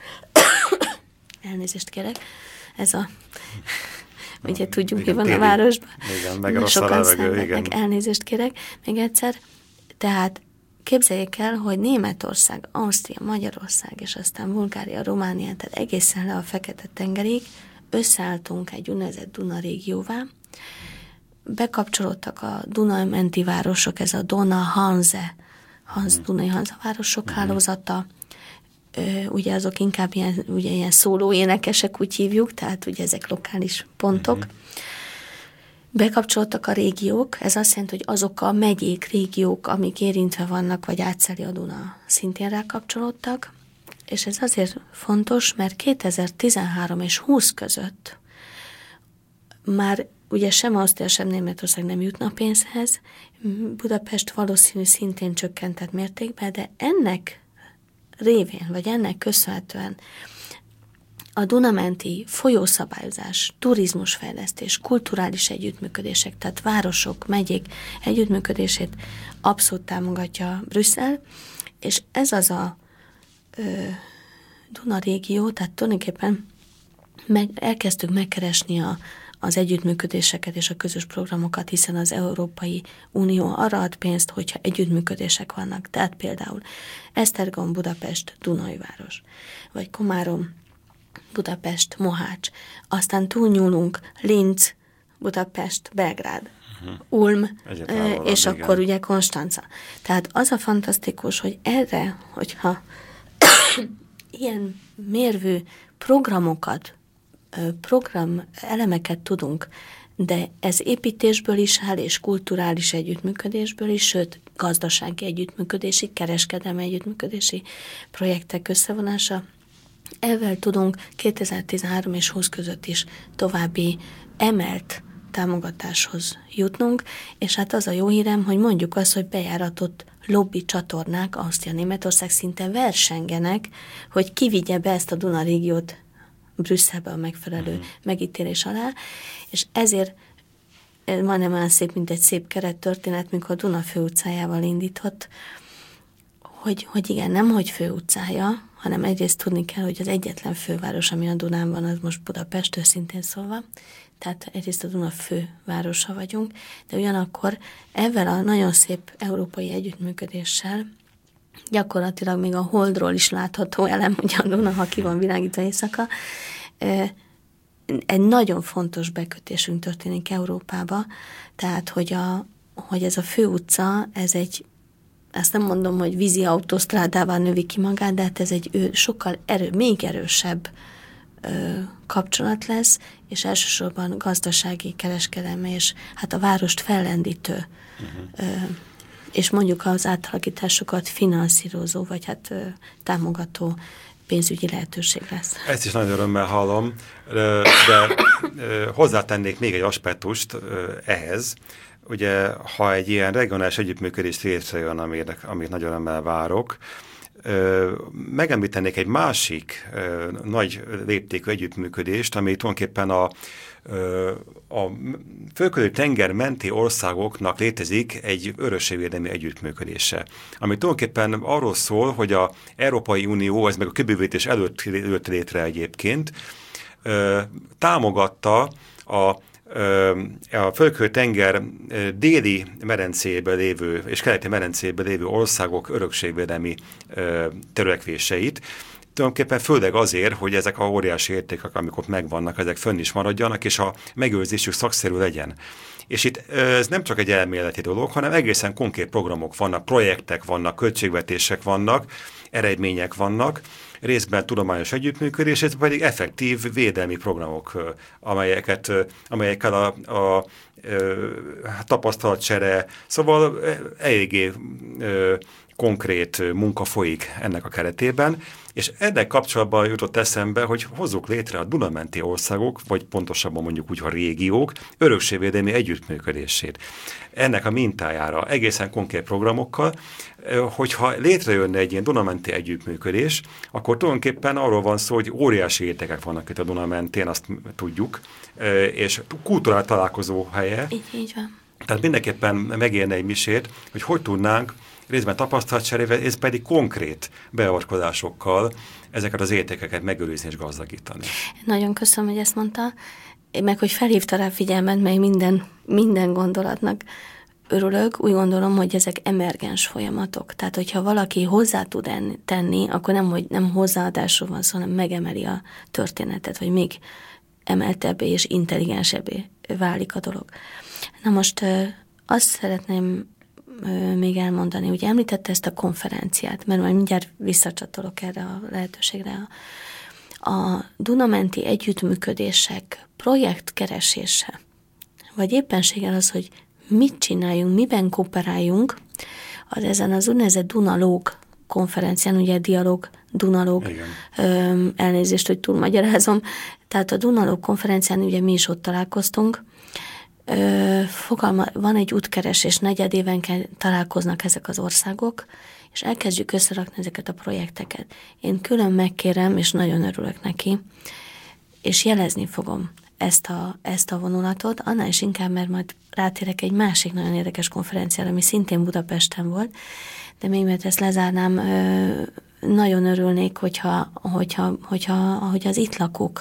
elnézést kérek, ez a ugye tudjuk, mi van a városban. Igen, meg rossz a levegő, igen. Elnézést kérek még egyszer. Tehát képzeljék el, hogy Németország, Ausztria, Magyarország, és aztán Bulgária, Románia, tehát egészen le a Fekete-tengerig összeálltunk egy úgynevezett Duna régióvá, bekapcsolódtak a Duna-menti városok, ez a Dona Hanse, Hans, Dunai Hansa városok hálózata, ugye azok inkább ilyen, ugye ilyen szóló énekesek, úgy hívjuk, tehát ugye ezek lokális pontok. Uh-huh. Bekapcsoltak a régiók, ez azt jelenti, hogy azok a megyék, régiók, amik érintve vannak, vagy átszeli a Duna, szintén rákapcsolódtak, és ez azért fontos, mert kétezer-tizenhárom és húsz között már ugye sem Ausztria, sem Németország nem jutna pénzhez, Budapest valószínű szintén csökkentett mértékben, de ennek révén, vagy ennek köszönhetően a Duna-menti folyószabályozás, turizmusfejlesztés, kulturális együttműködések, tehát városok, megyék együttműködését abszolút támogatja Brüsszel, és ez az a ö, Duna régió, tehát tulajdonképpen meg, elkezdtük megkeresni a, az együttműködéseket és a közös programokat, hiszen az Európai Unió arra ad pénzt, hogyha együttműködések vannak. Tehát például Esztergom, Budapest, Dunajváros, vagy Komárom, Budapest, Mohács, aztán túlnyúlunk Linz, Budapest, Belgrád, uh-huh. Ulm, távolabb, és igen. Akkor ugye Konstanca. Tehát az a fantasztikus, hogy erre, hogyha ilyen mérvű programokat, program elemeket tudunk, de ez építésből is áll, és kulturális együttműködésből is, sőt, gazdasági együttműködési, kereskedelmi együttműködési projektek összevonása. Ezzel tudunk kétezer-tizenhárom és húsz között is további emelt támogatáshoz jutnunk, és hát az a jó hírem, hogy mondjuk azt, hogy bejáratott lobby csatornák, Ausztria, Németország szinte versengenek, hogy kivigye be ezt a Duna régiót Brüsszelbe a megfelelő uh-huh. megítélés alá, és ezért ez majdnem olyan szép, mint egy szép kerettörténet, mikor Duna főutcájával indított, hogy, hogy igen, nem hogy főutcája, hanem egyrészt tudni kell, hogy az egyetlen főváros, ami a Dunán van, az most Budapest, őszintén szólva. Tehát egyrészt a Duna fővárosa vagyunk, de ugyanakkor ezzel a nagyon szép európai együttműködéssel gyakorlatilag még a Holdról is látható elem, hogy a Duna, ha ki van világítva éjszaka, egy nagyon fontos bekötésünk történik Európába, tehát hogy, a, hogy ez a főutca, ez egy, ezt nem mondom, hogy vízi autósztrádával növi ki magát, de hát ez egy ő, sokkal erő, még erősebb ö, kapcsolat lesz, és elsősorban gazdasági, kereskedelmi, és hát a várost fellendítő, uh-huh. ö, és mondjuk az átalakításokat finanszírozó, vagy hát ö, támogató pénzügyi lehetőség lesz. Ezt is nagyon örömmel hallom, de hozzátennék még egy aspektust ehhez. Ugye, ha egy ilyen regionális együttműködés létrejön, amit, amit nagyon örömmel várok, megemlítenék egy másik nagy léptékű együttműködést, ami tulajdonképpen a, a földközi tenger menti országoknak létezik egy örökségvédelmi együttműködése, ami tulajdonképpen arról szól, hogy az Európai Unió, ez meg a kibővítés előtt jött létre egyébként, támogatta a a földközi tenger déli medencéjében lévő és keleti medencéjében lévő országok örökségvédelmi törekvéseit. Tulajdonképpen főleg azért, hogy ezek a óriási értékek, amik ott megvannak, ezek fönn is maradjanak, és a megőrzésük szakszerű legyen. És itt ez nem csak egy elméleti dolog, hanem egészen konkrét programok vannak, projektek vannak, költségvetések vannak, eredmények vannak, részben tudományos együttműködés, ez pedig effektív védelmi programok, amelyeket, amelyekkel a, a, a tapasztalatcsere, szóval eléggé konkrét munka folyik ennek a keretében, és ennek kapcsolatban jutott eszembe, hogy hozzuk létre a Duna-menti országok, vagy pontosabban mondjuk úgy a régiók örökségvédelmi együttműködését. Ennek a mintájára egészen konkrét programokkal, hogyha létrejönne egy ilyen Duna-menti együttműködés, akkor tulajdonképpen arról van szó, hogy óriási értékek vannak itt a Duna-mentén, azt tudjuk, és kulturális találkozó helye. Így, így van. Tehát mindenképpen megérne egy misét, hogy hogy tudnánk részben tapasztalatcserével, ez pedig konkrét beavatkozásokkal ezeket az értékeket megőrizni és gazdagítani. Nagyon köszönöm, hogy ezt mondta, meg hogy felhívta rá figyelmet, meg minden, minden gondolatnak örülök. Úgy gondolom, hogy ezek emergens folyamatok. Tehát, hogyha valaki hozzá tud tenni, akkor nem, hogy nem hozzáadásról van szó, hanem megemeli a történetet, vagy még emeltebbé és intelligensebbé válik a dolog. Na most azt szeretném még elmondani, ugye említette ezt a konferenciát, mert majd mindjárt visszacsatolok erre a lehetőségre. A Duna-menti együttműködések projektkeresése, vagy éppenséggel az, hogy mit csináljunk, miben kooperáljunk, az ezen az úgynevezett Dunalóg konferencián, ugye dialóg, Dunalóg, öm, elnézést, hogy túlmagyarázom, tehát a Dunalóg konferencián ugye mi is ott találkoztunk. Ö, fogalma, van egy útkeresés, negyedévenként találkoznak ezek az országok, és elkezdjük összerakni ezeket a projekteket. Én külön megkérem, és nagyon örülök neki, és jelezni fogom ezt a, ezt a vonulatot, annál is inkább, mert majd rátérek egy másik nagyon érdekes konferenciára, ami szintén Budapesten volt, de még mert ezt lezárnám, nagyon örülnék, hogyha, hogyha, hogyha, hogyha az itt lakók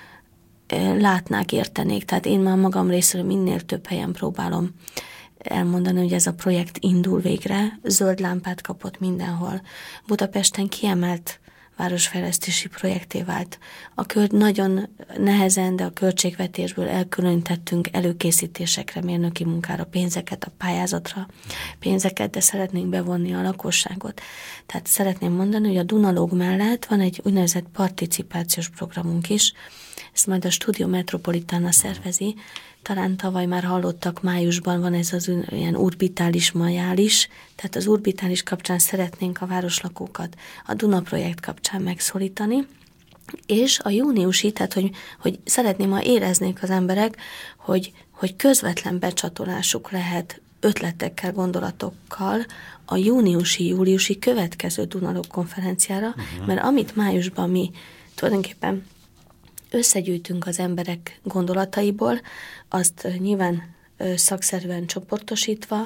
látnák, értenék. Tehát én már magam részéről minél több helyen próbálom elmondani, hogy ez a projekt indul végre, zöld lámpát kapott mindenhol. Budapesten kiemelt városfejlesztési projekté vált. A költ nagyon nehezen, de a költségvetésből elkülönítettünk előkészítésekre, mérnöki munkára, pénzeket, a pályázatra, pénzeket, de szeretnénk bevonni a lakosságot. Tehát szeretném mondani, hogy a Dunalóg mellett van egy úgynevezett participációs programunk is, ezt majd a Studio Metropolitana szervezi. Talán tavaly már hallottak, májusban van ez az ilyen urbitális majális, tehát az urbitális kapcsán szeretnénk a városlakókat a Duna projekt kapcsán megszólítani, és a júniusi, tehát hogy, hogy szeretném, ha éreznék az emberek, hogy, hogy közvetlen becsatolásuk lehet ötletekkel, gondolatokkal a júniusi-júliusi következő Dunalóg konferenciára, uh-huh. mert amit májusban mi tulajdonképpen összegyűjtünk az emberek gondolataiból, azt nyilván szakszerűen csoportosítva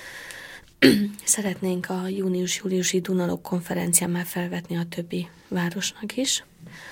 szeretnénk a június-júliusi Dunalóg konferencián már felvetni a többi városnak is,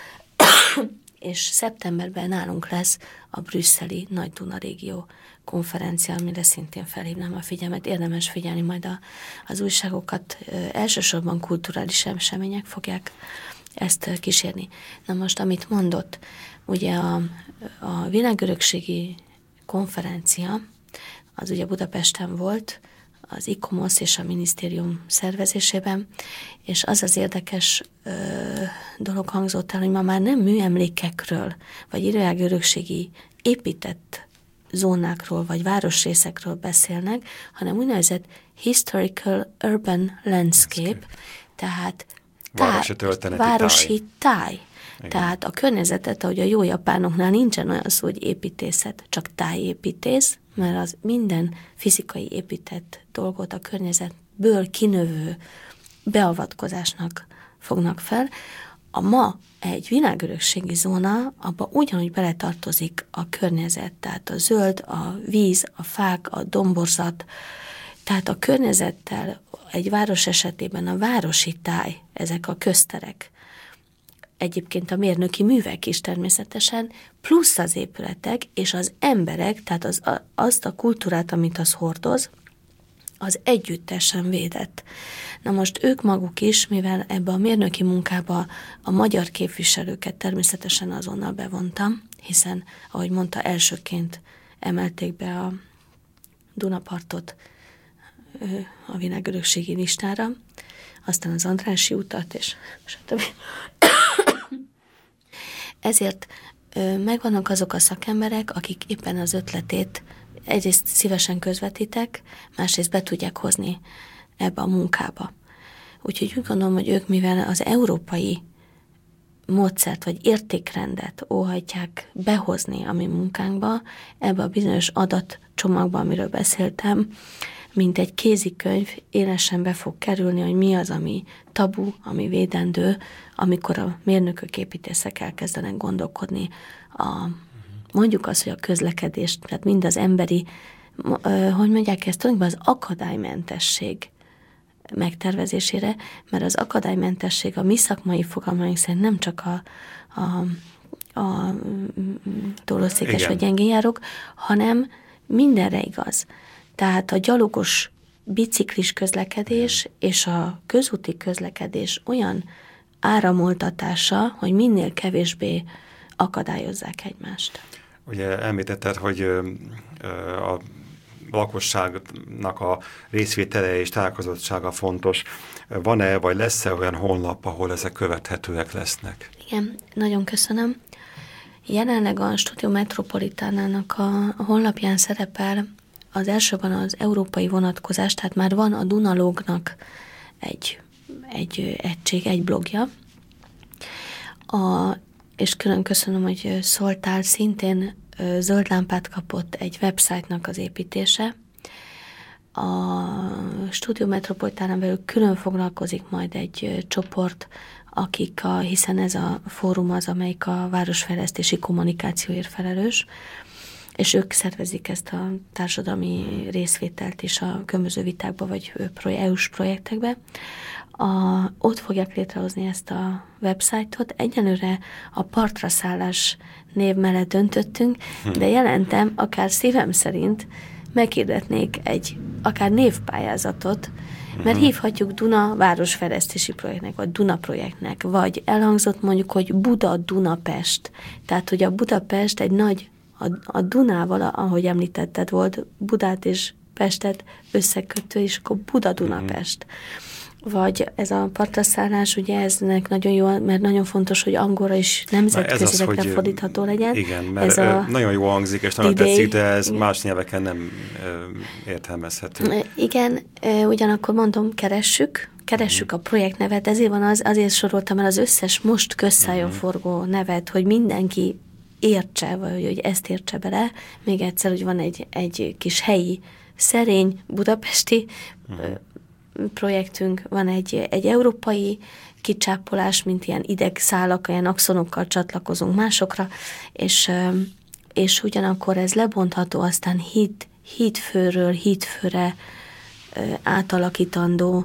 és szeptemberben nálunk lesz a brüsszeli Nagy Duna régió konferencia, amire szintén felhívnám a figyelmet. Érdemes figyelni majd a, az újságokat, elsősorban kulturális események fogják ezt kísérni. Na most, amit mondott, ugye a, a világörökségi konferencia, az ugye Budapesten volt, az i komosz és a minisztérium szervezésében, és az az érdekes ö, dolog hangzott el, hogy ma már nem műemlékekről, vagy világörökségi épített zónákról, vagy városrészekről beszélnek, hanem úgynevezett historical urban landscape, landscape. tehát városi történeti városi táj. táj. Igen. Tehát a környezetet, ahogy a jó japánoknál nincsen olyan szó, hogy építészet, csak tájépítész, mert az minden fizikai épített dolgot a környezetből kinövő beavatkozásnak fognak fel. A ma egy világörökségi zóna, abba ugyanúgy beletartozik a környezet, tehát a zöld, a víz, a fák, a domborzat, tehát a környezettel egy város esetében a városi táj, ezek a közterek, egyébként a mérnöki művek is természetesen, plusz az épületek és az emberek, tehát az, azt a kultúrát, amit az hordoz, az együttesen védett. Na most ők maguk is, mivel ebbe a mérnöki munkába a magyar képviselőket természetesen azonnal bevontam, hiszen, ahogy mondta, elsőként emelték be a Dunapartot a világörökségi listára, aztán az Andrássy utat, és stb. Ezért megvannak azok a szakemberek, akik éppen az ötletét egyrészt szívesen közvetítek, másrészt be tudják hozni ebbe a munkába. Úgyhogy úgy gondolom, hogy ők, mivel az európai módszert vagy értékrendet óhajtják behozni a mi munkánkba, ebbe a bizonyos adatcsomagba, amiről beszéltem, mint egy kézikönyv élesen be fog kerülni, hogy mi az, ami tabu, ami védendő, amikor a mérnökök, építészek elkezdenek gondolkodni a, mondjuk azt, hogy a közlekedést, tehát mind az emberi, hogy mondják ezt, tulajdonképpen az akadálymentesség megtervezésére, mert az akadálymentesség a mi szakmai fogalmaink szerint nem csak a, a, a tólószékes vagy gyengénjárók, hanem mindenre igaz. Tehát a gyalogos biciklis közlekedés és a közúti közlekedés olyan áramoltatása, hogy minél kevésbé akadályozzák egymást. Ugye említetted, hogy a lakosságnak a részvétele és találkozottsága fontos. Van-e, vagy lesz-e olyan honlap, ahol ezek követhetőek lesznek? Igen, nagyon köszönöm. Jelenleg a Studio Metropolitánának a honlapján szerepel az elsőben az európai vonatkozás, tehát már van a Dunalógnak egy, egy egység, egy blogja, a, és külön köszönöm, hogy szóltál, szintén zöld lámpát kapott egy website-nak az építése. A Studio Metropolitánán belül külön foglalkozik majd egy csoport akik a, hiszen ez a fórum az, amelyik a városfejlesztési kommunikációért felelős, és ők szervezik ezt a társadalmi részvételt is a különböző vitákba, vagy é u-s projektekbe. A, ott fogják létrehozni ezt a websájtot. Egyelőre a partra szállás név mellett döntöttünk, de jelentem, akár szívem szerint meghirdetnék egy akár névpályázatot, mert hívhatjuk Duna városfejlesztési projektnek, vagy Duna projektnek, vagy elhangzott mondjuk, hogy Buda-Dunapest. Tehát, hogy a Budapest egy nagy, a, a Dunával, ahogy említetted, volt Budát és Pestet összekötő, és akkor Buda-Dunapest. Vagy ez a partraszállás, ugye eznek nagyon jó, mert nagyon fontos, hogy angolra is nemzetközileg fordítható legyen. Igen, mert ez a nagyon jó hangzik, és nagyon tetszik, de ez igen. más nyelveken nem értelmezhető. Igen, ugyanakkor mondom, keressük, keressük uh-huh. a projektnevet, ezért van az, azért soroltam el az összes most közszájon uh-huh. forgó nevet, hogy mindenki értse, vagy hogy ezt értse bele. Még egyszer, hogy van egy, egy kis helyi, szerény, budapesti uh-huh. projektünk, van egy, egy európai kicsápolás, mint ilyen idegszálak, ilyen axonokkal csatlakozunk másokra, és, és ugyanakkor ez lebontható aztán híd, hídfőről hídfőre átalakítandó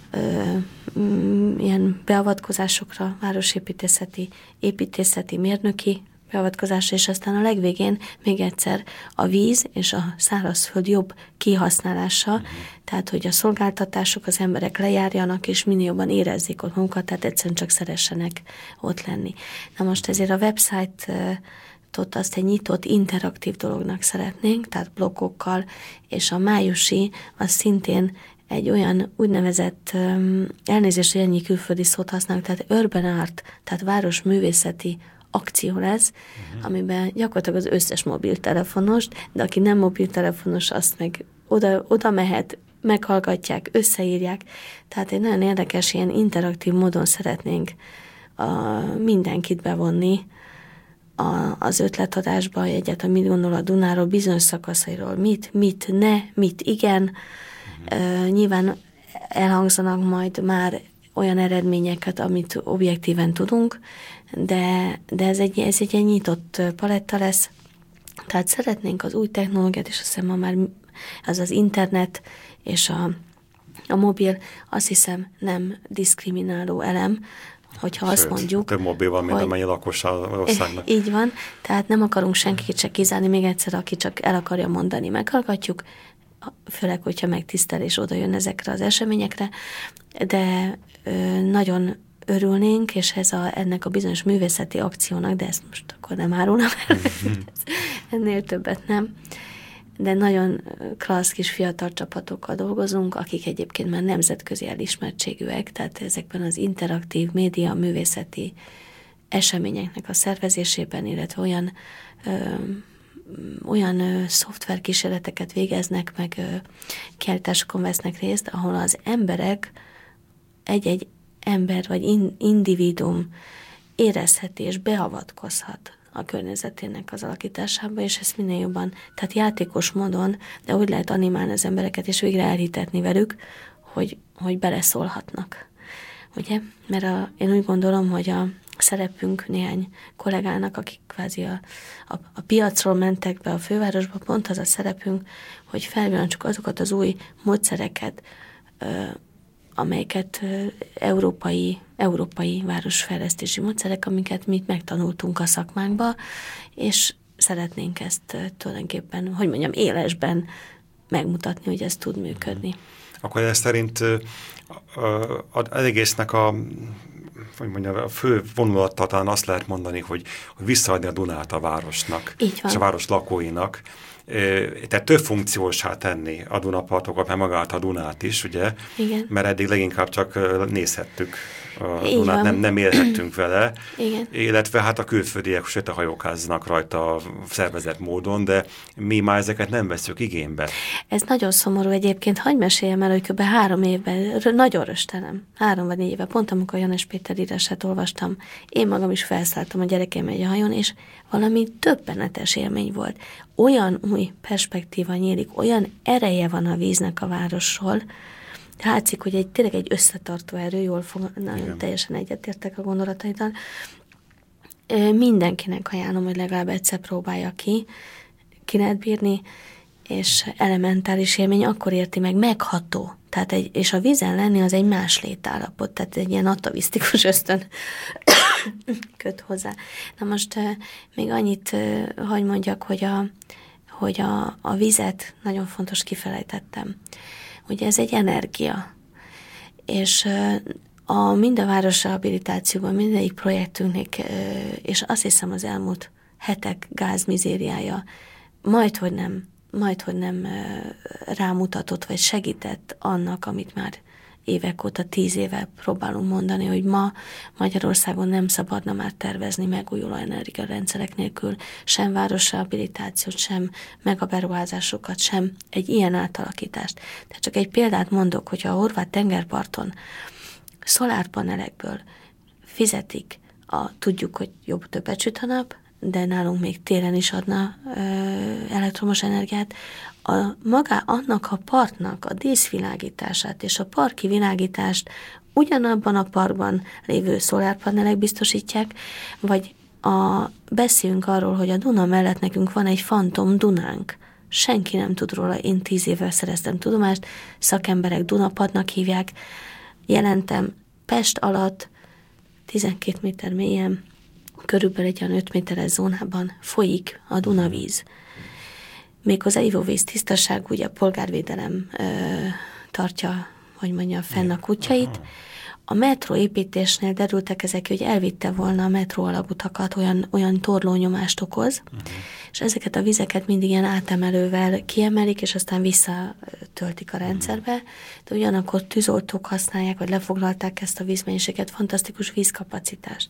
ilyen beavatkozásokra, városépítészeti, építészeti, mérnöki beavatkozásra, és aztán a legvégén még egyszer a víz és a szárazföld jobb kihasználása, mm. tehát hogy a szolgáltatások, az emberek lejárjanak, és minél jobban érezzék ott magukat, tehát egyszerűen csak szeressenek ott lenni. Na most ezért a website-tot azt egy nyitott, interaktív dolognak szeretnénk, tehát blokkokkal, és a májusi az szintén egy olyan úgynevezett, elnézést, hogy ennyi külföldi szót használunk, tehát urban art, tehát városművészeti akció lesz, uh-huh. amiben gyakorlatilag az összes mobiltelefonos, de aki nem mobiltelefonos, azt meg oda, oda mehet, meghallgatják, összeírják. Tehát egy nagyon érdekes, ilyen interaktív módon szeretnénk a, mindenkit bevonni a, az ötletadásba, hogy egyáltalán mit gondol a Dunáról, bizonyos szakaszairól, mit, mit ne, mit igen. Uh-huh. Uh, nyilván elhangzanak majd már olyan eredményeket, amit objektíven tudunk, de, de ez, egy, ez egy nyitott paletta lesz. Tehát szeretnénk az új technológiát, és azt hiszem ma már az az internet és a, a mobil, azt hiszem nem diszkrimináló elem, hogyha Sőt, azt mondjuk... több mobil van, mint amennyi lakos országnak. Így van, tehát nem akarunk senkit se kizárni, még egyszer, aki csak el akarja mondani, meghallgatjuk, főleg, hogyha megtisztel és oda jön ezekre az eseményekre, de ö, nagyon örülnénk, és ez a, ennek a bizonyos művészeti akciónak, de ezt most akkor nem árulom el, ennél többet nem, de nagyon klassz kis fiatal csapatokkal dolgozunk, akik egyébként már nemzetközi elismertségűek, tehát ezekben az interaktív média művészeti eseményeknek a szervezésében, illetve olyan ö, olyan ö, szoftverkísérleteket végeznek, meg ö, kiállításokon vesznek részt, ahol az emberek, egy-egy ember vagy in, individuum érezheti és beavatkozhat a környezetének az alakításába, és ezt minél jobban, tehát játékos módon, de úgy lehet animálni az embereket, és végre elhitetni velük, hogy, hogy beleszólhatnak. Ugye? Mert a, én úgy gondolom, hogy a szerepünk néhány kollégának, akik kvázi a, a, a piacról mentek be a fővárosba, pont az a szerepünk, hogy felvillantsuk azokat az új módszereket, ö, amelyeket ö, európai, európai városfejlesztési módszerek, amiket mi megtanultunk a szakmánkba, és szeretnénk ezt ö, tulajdonképpen, hogy mondjam, élesben megmutatni, hogy ez tud működni. Akkor ez szerint az egésznek a hogy mondjam, a fő vonulattal talán azt lehet mondani, hogy, hogy visszaadni a Dunát a városnak, és a város lakóinak. Tehát több funkciósá tenni a Dunapartokat, meg magát a Dunát is, ugye? Igen. Mert eddig leginkább csak nézhettük a Így Dunát, nem, nem élhettünk vele. Igen. Illetve hát a külföldiek sétahajókáznak rajta szervezett módon, de mi már ezeket nem veszük igénybe. Ez nagyon szomorú egyébként. Hagyj meséljem el, hogy kb. három évben, nagyon röstelem, három vagy négy éve, pont amikor Janes Péter írását olvastam, én magam is felszálltam a gyerekeim egy hajón, és valami döbbenetes élmény volt. Olyan új perspektíva nyílik, olyan ereje van a víznek a városról, látszik, hogy egy, tényleg egy összetartó erő, jól fog, nagyon Igen. teljesen egyetértek a gondolataiddal. Mindenkinek ajánlom, hogy legalább egyszer próbálja ki, ki lehet bírni, és elementáris élmény akkor érti meg, megható. Tehát egy, és a vízen lenni az egy más létállapot, tehát egy ilyen atavisztikus ösztön köt hozzá. Na most még annyit hagy mondjak, hogy a, hogy a, a vizet nagyon fontos kifelejtettem. Ugye ez egy energia, és a, mind a városrehabilitációban, mindegyik projektünknek, és azt hiszem az elmúlt hetek gázmizériája majdhogy nem, majdhogy nem rámutatott, vagy segített annak, amit már évek óta, tíz éve próbálunk mondani, hogy ma Magyarországon nem szabadna már tervezni megújuló energiarendszerek nélkül, sem városrehabilitációt, sem megaberuházásokat, sem egy ilyen átalakítást. Tehát csak egy példát mondok, hogyha a horvát tengerparton szolárpanelekből fizetik, a, tudjuk, hogy jobb többet süt a nap, de nálunk még télen is adna ö, elektromos energiát, a maga annak a parknak a díszvilágítását és a parki világítást ugyanabban a parkban lévő szolárpanelek biztosítják, vagy a, beszélünk arról, hogy a Duna mellett nekünk van egy fantom Dunánk. Senki nem tud róla, én tíz évvel szereztem tudomást, szakemberek Dunapadnak hívják, jelentem Pest alatt tizenkét méter mélyen, körülbelül egy olyan öt méteres zónában folyik a Dunavíz. Még az ivóvíz tisztaság, ugye a polgárvédelem ö, tartja, hogy mondjam, fenn a kutyait. A metróépítésnél derültek ezek, hogy elvitte volna a metró alagutakat, olyan, olyan torlónyomást okoz, uh-huh. és ezeket a vizeket mindig ilyen átemelővel kiemelik, és aztán visszatöltik a rendszerbe, de ugyanakkor tűzoltók használják, vagy lefoglalták ezt a vízmennyiséget, fantasztikus vízkapacitást.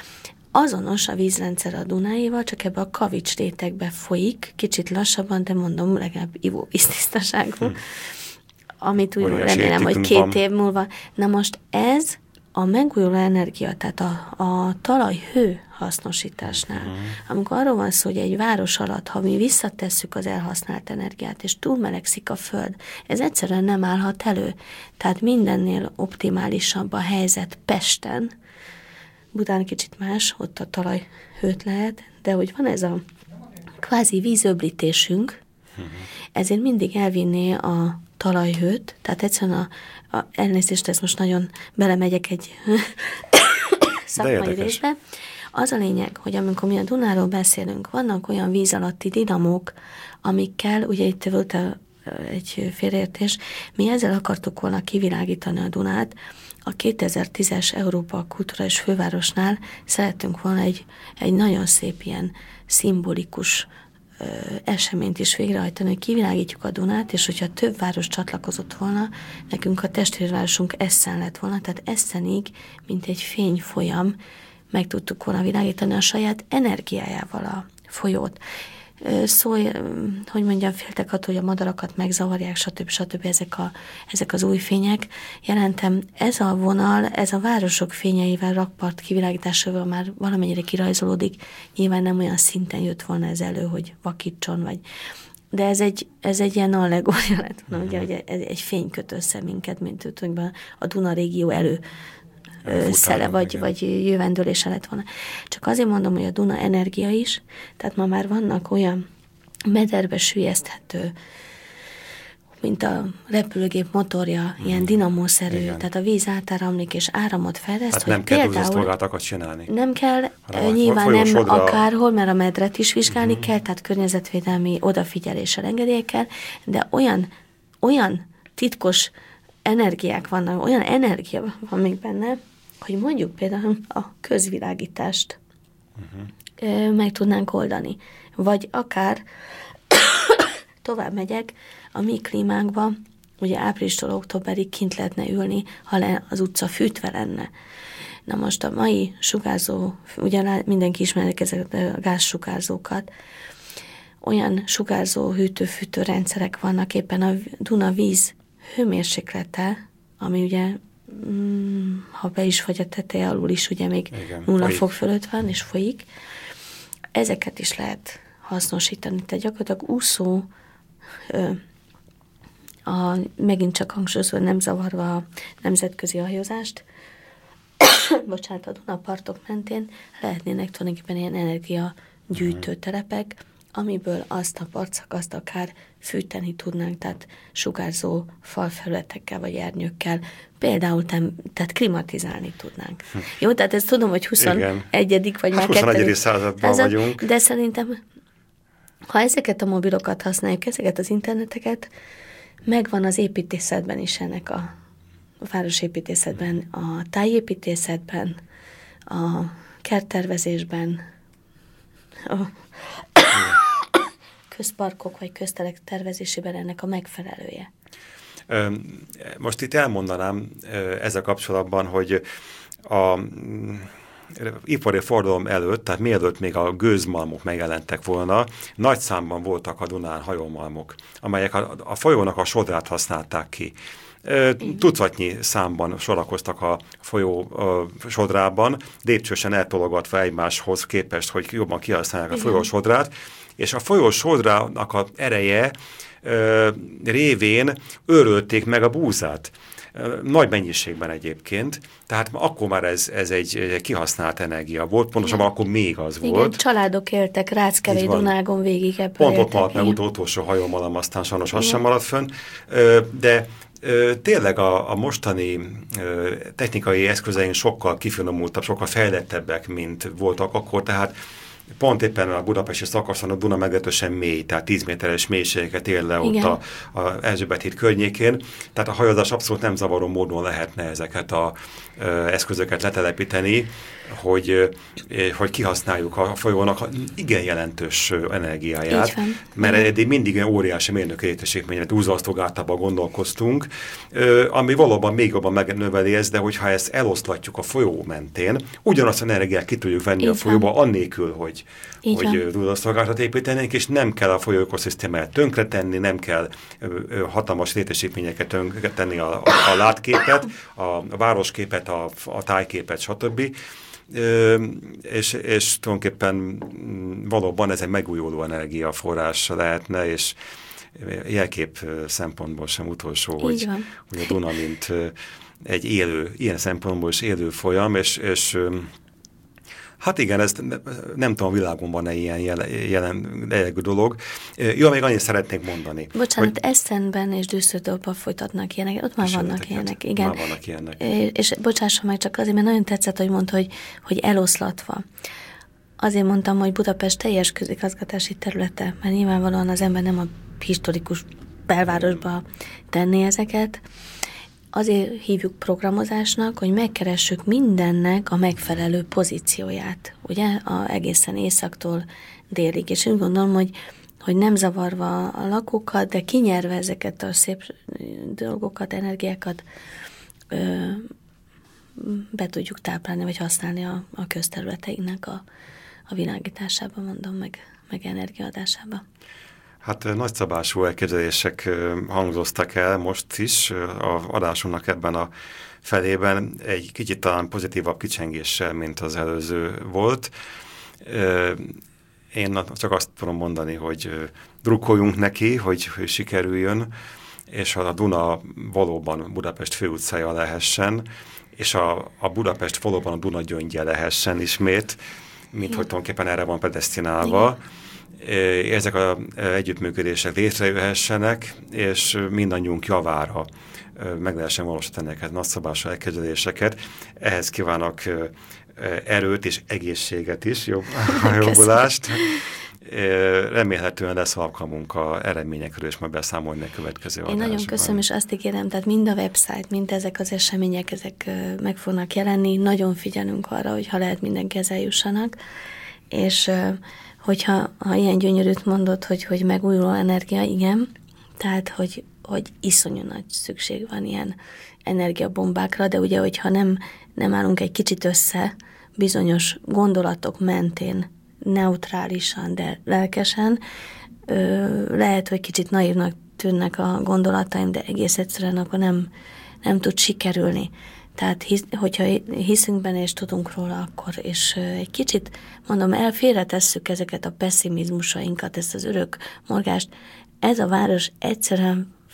Azonos a vízrendszer a Dunáéval, csak ebbe a kavics rétegbe folyik, kicsit lassabban, de mondom, legalább ivóvíztisztaságú, hm. amit úgy Óriási remélem, hogy két van. év múlva. Na most ez a megújuló energia, tehát a, a talajhő hasznosításnál, hm. amikor arról van szó, hogy egy város alatt, ha mi visszatesszük az elhasznált energiát, és túlmelegszik a föld, ez egyszerűen nem állhat elő. Tehát mindennél optimálisabb a helyzet Pesten, Budán kicsit más, ott a talajhőt lehet, de hogy van ez a kvázi vízöblítésünk, uh-huh. ezért mindig elvinné a talajhőt, tehát egyszerűen a, a elnézést, ez most nagyon belemegyek egy szakmai részbe. Az a lényeg, hogy amikor mi a Dunáról beszélünk, vannak olyan víz alatti dinamók, amikkel, ugye itt volt a, egy félreértés, mi ezzel akartuk volna kivilágítani a Dunát. A kétezer-tízes Európa Kulturális Fővárosnál szerettünk volna egy, egy nagyon szép ilyen szimbolikus ö, eseményt is végrehajtani, hogy kivilágítjuk a Dunát, és hogyha több város csatlakozott volna, nekünk a testvérvárosunk Essen lett volna, tehát Essenig, mint egy fényfolyam, meg tudtuk volna világítani a saját energiájával a folyót. Szólj, hogy mondjam, féltek attól, hogy a madarakat megzavarják, stb. stb. Ezek, a, ezek az új fények. Jelentem, ez a vonal, ez a városok fényeivel, rakpart kivilágításával már valamennyire kirajzolódik. Nyilván nem olyan szinten jött volna ez elő, hogy vakítson, vagy... De ez egy, ez egy ilyen allegória lett volna, ugye, hogy egy fény köt össze minket, mint tulajdonképpen a Duna régió elő szele, vagy, vagy jövendőlése lett volna. Csak azért mondom, hogy a Duna energia is, tehát ma már vannak olyan mederbe süllyeszthető, mint a repülőgép motorja, hmm. ilyen dinamószerű, igen. tehát a víz átáramlik és áramot fejleszt. Hát nem kell dúzaszolgáltakat csinálni. Nem kell, nyilván nem sodra... akárhol, mert a medret is vizsgálni hmm. kell, tehát környezetvédelmi odafigyeléssel engedélyekkel, de olyan, olyan titkos energiák vannak, olyan energia van még benne, hogy mondjuk például a közvilágítást uh-huh. meg tudnánk oldani. Vagy akár tovább megyek, a mi klímánkban, ugye áprilistól októberig kint lehetne ülni, ha le, az utca fűtve lenne. Na most a mai sugárzó, ugye mindenki ismeri ezeket a gázsugárzókat, olyan sugárzó hűtő-fűtő rendszerek vannak, éppen a Duna víz hőmérséklete, ami ugye, mm, ha be is vagy a teteje alul is, ugye még igen, nulla folyik. Fok fölött van, és folyik. Ezeket is lehet hasznosítani. Tehát gyakorlatilag úszó ö, a, megint csak hangsúlyozva, nem zavarva a nemzetközi hajózást, bocsánat, a Dunapartok mentén lehetnének tulajdonképpen ilyen energiagyűjtő telepek, amiből azt a partszakaszt akár fűteni tudnánk, tehát sugárzó falfelületekkel vagy ernyőkkel, például tem, tehát klimatizálni tudnánk. Hm. Jó, tehát ezt tudom, hogy huszonegyedik vagy hát már huszonegyedik században vagyunk. De szerintem, ha ezeket a mobilokat használjuk, ezeket az interneteket, megvan az építészetben is ennek a a városépítészetben, a tájépítészetben, a kerttervezésben, a közparkok vagy közterek tervezésében ennek a megfelelője. Most itt elmondanám ezzel kapcsolatban, hogy a ipari forradalom előtt, tehát mielőtt még a gőzmalmok megjelentek volna, nagy számban voltak a Dunán hajómalmok, amelyek a, a folyónak a sodrát használták ki. Tucatnyi számban sorakoztak a folyó a sodrában, lépcsősen eltologatva egymáshoz képest, hogy jobban kihasználják a folyó sodrát, és a folyó sodrának a ereje ö, révén őrölték meg a búzát. Nagy mennyiségben egyébként, tehát akkor már ez, ez egy, egy kihasznált energia volt, pontosabban akkor még az igen, volt. Családok éltek Ráckevei Dunágon végig ebből. Pont ott maradt meg utolsó hajómalom, aztán sajnos az sem maradt fönn, de tényleg a, a mostani ö, technikai eszközeink sokkal kifinomultabb, sokkal fejlettebbek, mint voltak akkor, tehát pont éppen a budapesti szakaszon a Duna meglehetősen mély, tehát tíz méteres mélységeket ér le ott a, a Erzsébet híd környékén, tehát a hajózás abszolút nem zavaró módon lehetne ezeket az eszközöket letelepíteni, hogy, hogy kihasználjuk a folyónak igen jelentős energiáját, mert eddig mindig olyan óriási mérnöki létesítményre, túlzasztogáltában gondolkoztunk, ami valóban még jobban megnöveli ezt, de hogyha ezt eloszlatjuk a folyó mentén, ugyanazt az energiát ki tudjuk venni így a folyóba, annélkül, hogy, hogy túlzasztogáltat építenénk, és nem kell a folyó ökoszisztémáját tönkretenni, nem kell hatalmas létesítményeket tönkretenni a, a, a látképet, a, a városképet, a, a tájképet, stb. Ö, és, és tulajdonképpen valóban ez egy megújuló energiaforrás lehetne, és jelkép szempontból sem utolsó, hogy, hogy a Duna, mint egy élő, ilyen szempontból is élő folyam, és, és hát igen, ez nem tudom, a világon van-e ilyen jelen, jelen jellegű dolog. Jó, még annyit szeretnék mondani. Bocsánat, hogy Eszenben és Düsseldorfban folytatnak ilyenek, ott már vannak ilyenek. Igen. Már vannak ilyenek. És bocsássa meg csak azért, mert nagyon tetszett, hogy mondta, hogy, hogy eloszlatva. Azért mondtam, hogy Budapest teljes közigazgatási területe, mert nyilvánvalóan az ember nem a historikus belvárosba tenni ezeket. Azért hívjuk programozásnak, hogy megkeressük mindennek a megfelelő pozícióját, ugye, a egészen északtól délig. És úgy gondolom, hogy, hogy nem zavarva a lakókat, de kinyerve ezeket a szép dolgokat, energiákat ö, be tudjuk táplálni, vagy használni a, a közterületeinknek a, a világításában, mondom, meg, meg energiaadásában. Hát nagyszabású elképzelések hangzoztak el most is az adásunknak ebben a felében, egy kicsit talán pozitívabb kicsengéssel, mint az előző volt. Én csak azt tudom mondani, hogy drukkoljunk neki, hogy, hogy sikerüljön, és a Duna valóban Budapest főutcája lehessen, és a, a Budapest valóban a Duna gyöngye lehessen ismét, mint hogy tulajdonképpen erre van predesztinálva. Ezek az együttműködések létrejöhessenek, és mindannyiunk javára meg lehessen valósítani ezeket nagyszabású elképzeléseket. Ehhez kívánok erőt és egészséget is, jobb, jobbulást. Remélhetően lesz alkalmunk a eredményekről, és majd beszámolni a következő adásban. Én nagyon köszönöm, és azt ígérem, tehát mind a website, mind ezek az események, ezek meg fognak jelenni. Nagyon figyelünk arra, hogy ha lehet, mindenkihez eljussanak, és hogyha ha ilyen gyönyörűt mondod, hogy, hogy megújuló energia, igen, tehát, hogy, hogy iszonyú nagy szükség van ilyen energiabombákra, de ugye, hogyha nem, nem állunk egy kicsit össze bizonyos gondolatok mentén, neutrálisan, de lelkesen, ö, lehet, hogy kicsit naívnak tűnnek a gondolataim, de egész egyszerűen akkor nem, nem tud sikerülni. Tehát, hisz, hogyha hiszünk benne és tudunk róla, akkor, és egy kicsit, mondom, elfélretesszük ezeket a pessimizmusainkat, ezt az örök morgást, ez a város egyszerűen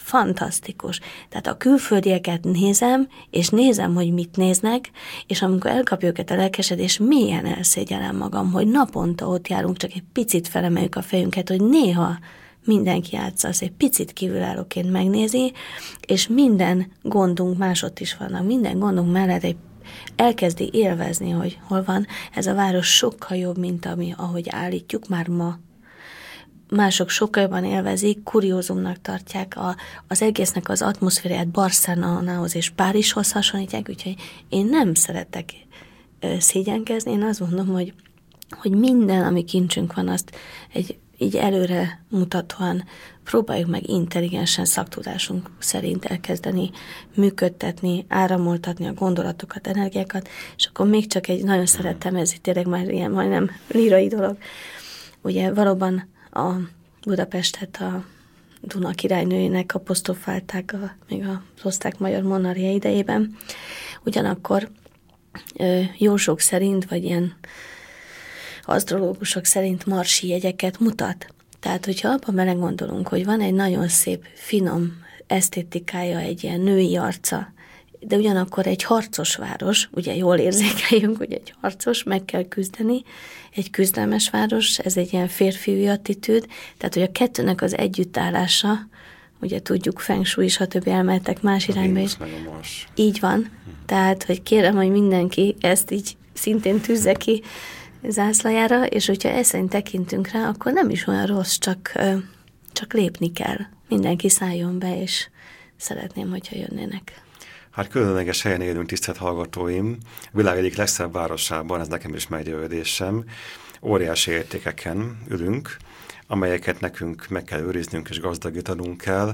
fantasztikus. Tehát a külföldieket nézem, és nézem, hogy mit néznek, és amikor elkapja őket a lelkesedés, mélyen elszégyellem magam, hogy naponta ott járunk, csak egy picit felemeljük a fejünket, hogy néha mindenki játsza, azt egy picit kívülállóként megnézi, és minden gondunk, másott is vannak, minden gondunk mellett egy elkezdi élvezni, hogy hol van. Ez a város sokkal jobb, mint ami, ahogy állítjuk már ma. Mások sokkal jobban élvezik, kuriózumnak tartják, a, az egésznek az atmoszféráját Barcelonához és Párizshoz hasonlítják, úgyhogy én nem szeretek szégyenkezni, én azt mondom, hogy, hogy minden, ami kincsünk van, azt egy így előre mutatóan próbáljuk meg intelligensen szaktudásunk szerint elkezdeni működtetni, áramoltatni a gondolatokat, energiákat, és akkor még csak egy, nagyon szerettem, ez itt tényleg már ilyen majdnem lírai dolog. Ugye valóban a Budapestet a Duna királynőjének apostrofálták a, még az osztrák-magyar monarchia idejében. Ugyanakkor jósok szerint, vagy ilyen asztrológusok szerint marsi jegyeket mutat. Tehát, hogyha abban belegondolunk, hogy van egy nagyon szép, finom esztétikája, egy ilyen női arca, de ugyanakkor egy harcos város, ugye jól érzékeljünk, hogy egy harcos, meg kell küzdeni, egy küzdelmes város, ez egy ilyen férfiúi attitűd, tehát, hogy a kettőnek az együttállása, ugye tudjuk, feng shui, stb. Elmehetek más irányba is. Így van. Hm. Tehát, hogy kérem, hogy mindenki ezt így szintén tűzze ki zászlajára, és hogyha ezt szerint tekintünk rá, akkor nem is olyan rossz, csak, csak lépni kell. Mindenki szálljon be, és szeretném, hogyha jönnének. Hát különleges helyen élünk, tisztelt hallgatóim. A világ egyik legszebb városában, ez nekem is meggyőződésem. Óriási értékeken ülünk, amelyeket nekünk meg kell őriznünk és gazdagítanunk kell.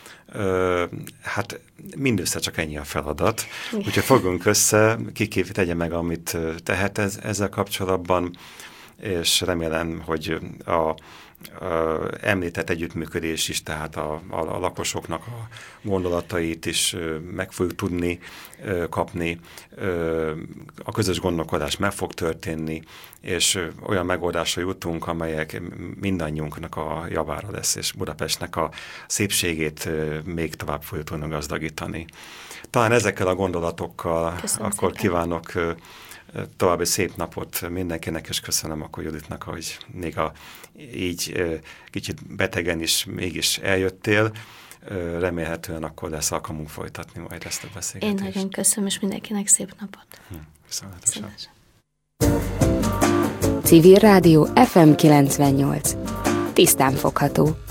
Hát mindössze csak ennyi a feladat. Úgyhogy fogunk össze, ki tegye meg, amit tehet ez, ezzel kapcsolatban, és remélem, hogy a, a említett együttműködés is, tehát a, a, a lakosoknak a gondolatait is meg fogjuk tudni kapni, a közös gondolkodás meg fog történni, és olyan megoldásra jutunk, amelyek mindannyiunknak a javára lesz, és Budapestnek a szépségét még tovább fogjuk tudni gazdagítani. Talán ezekkel a gondolatokkal Köszönöm akkor szépen. Kívánok további szép napot mindenkinek, és köszönöm akkor Juditnak, hogy még a, így kicsit betegen is mégis eljöttél. Remélhetően akkor lesz alkalmunk folytatni majd ezt a beszélgetést. Én nagyon köszönöm, és mindenkinek szép napot. Hm, viszontlátásra. Civil Rádió ef em kilencvennyolc. Tisztán fogható.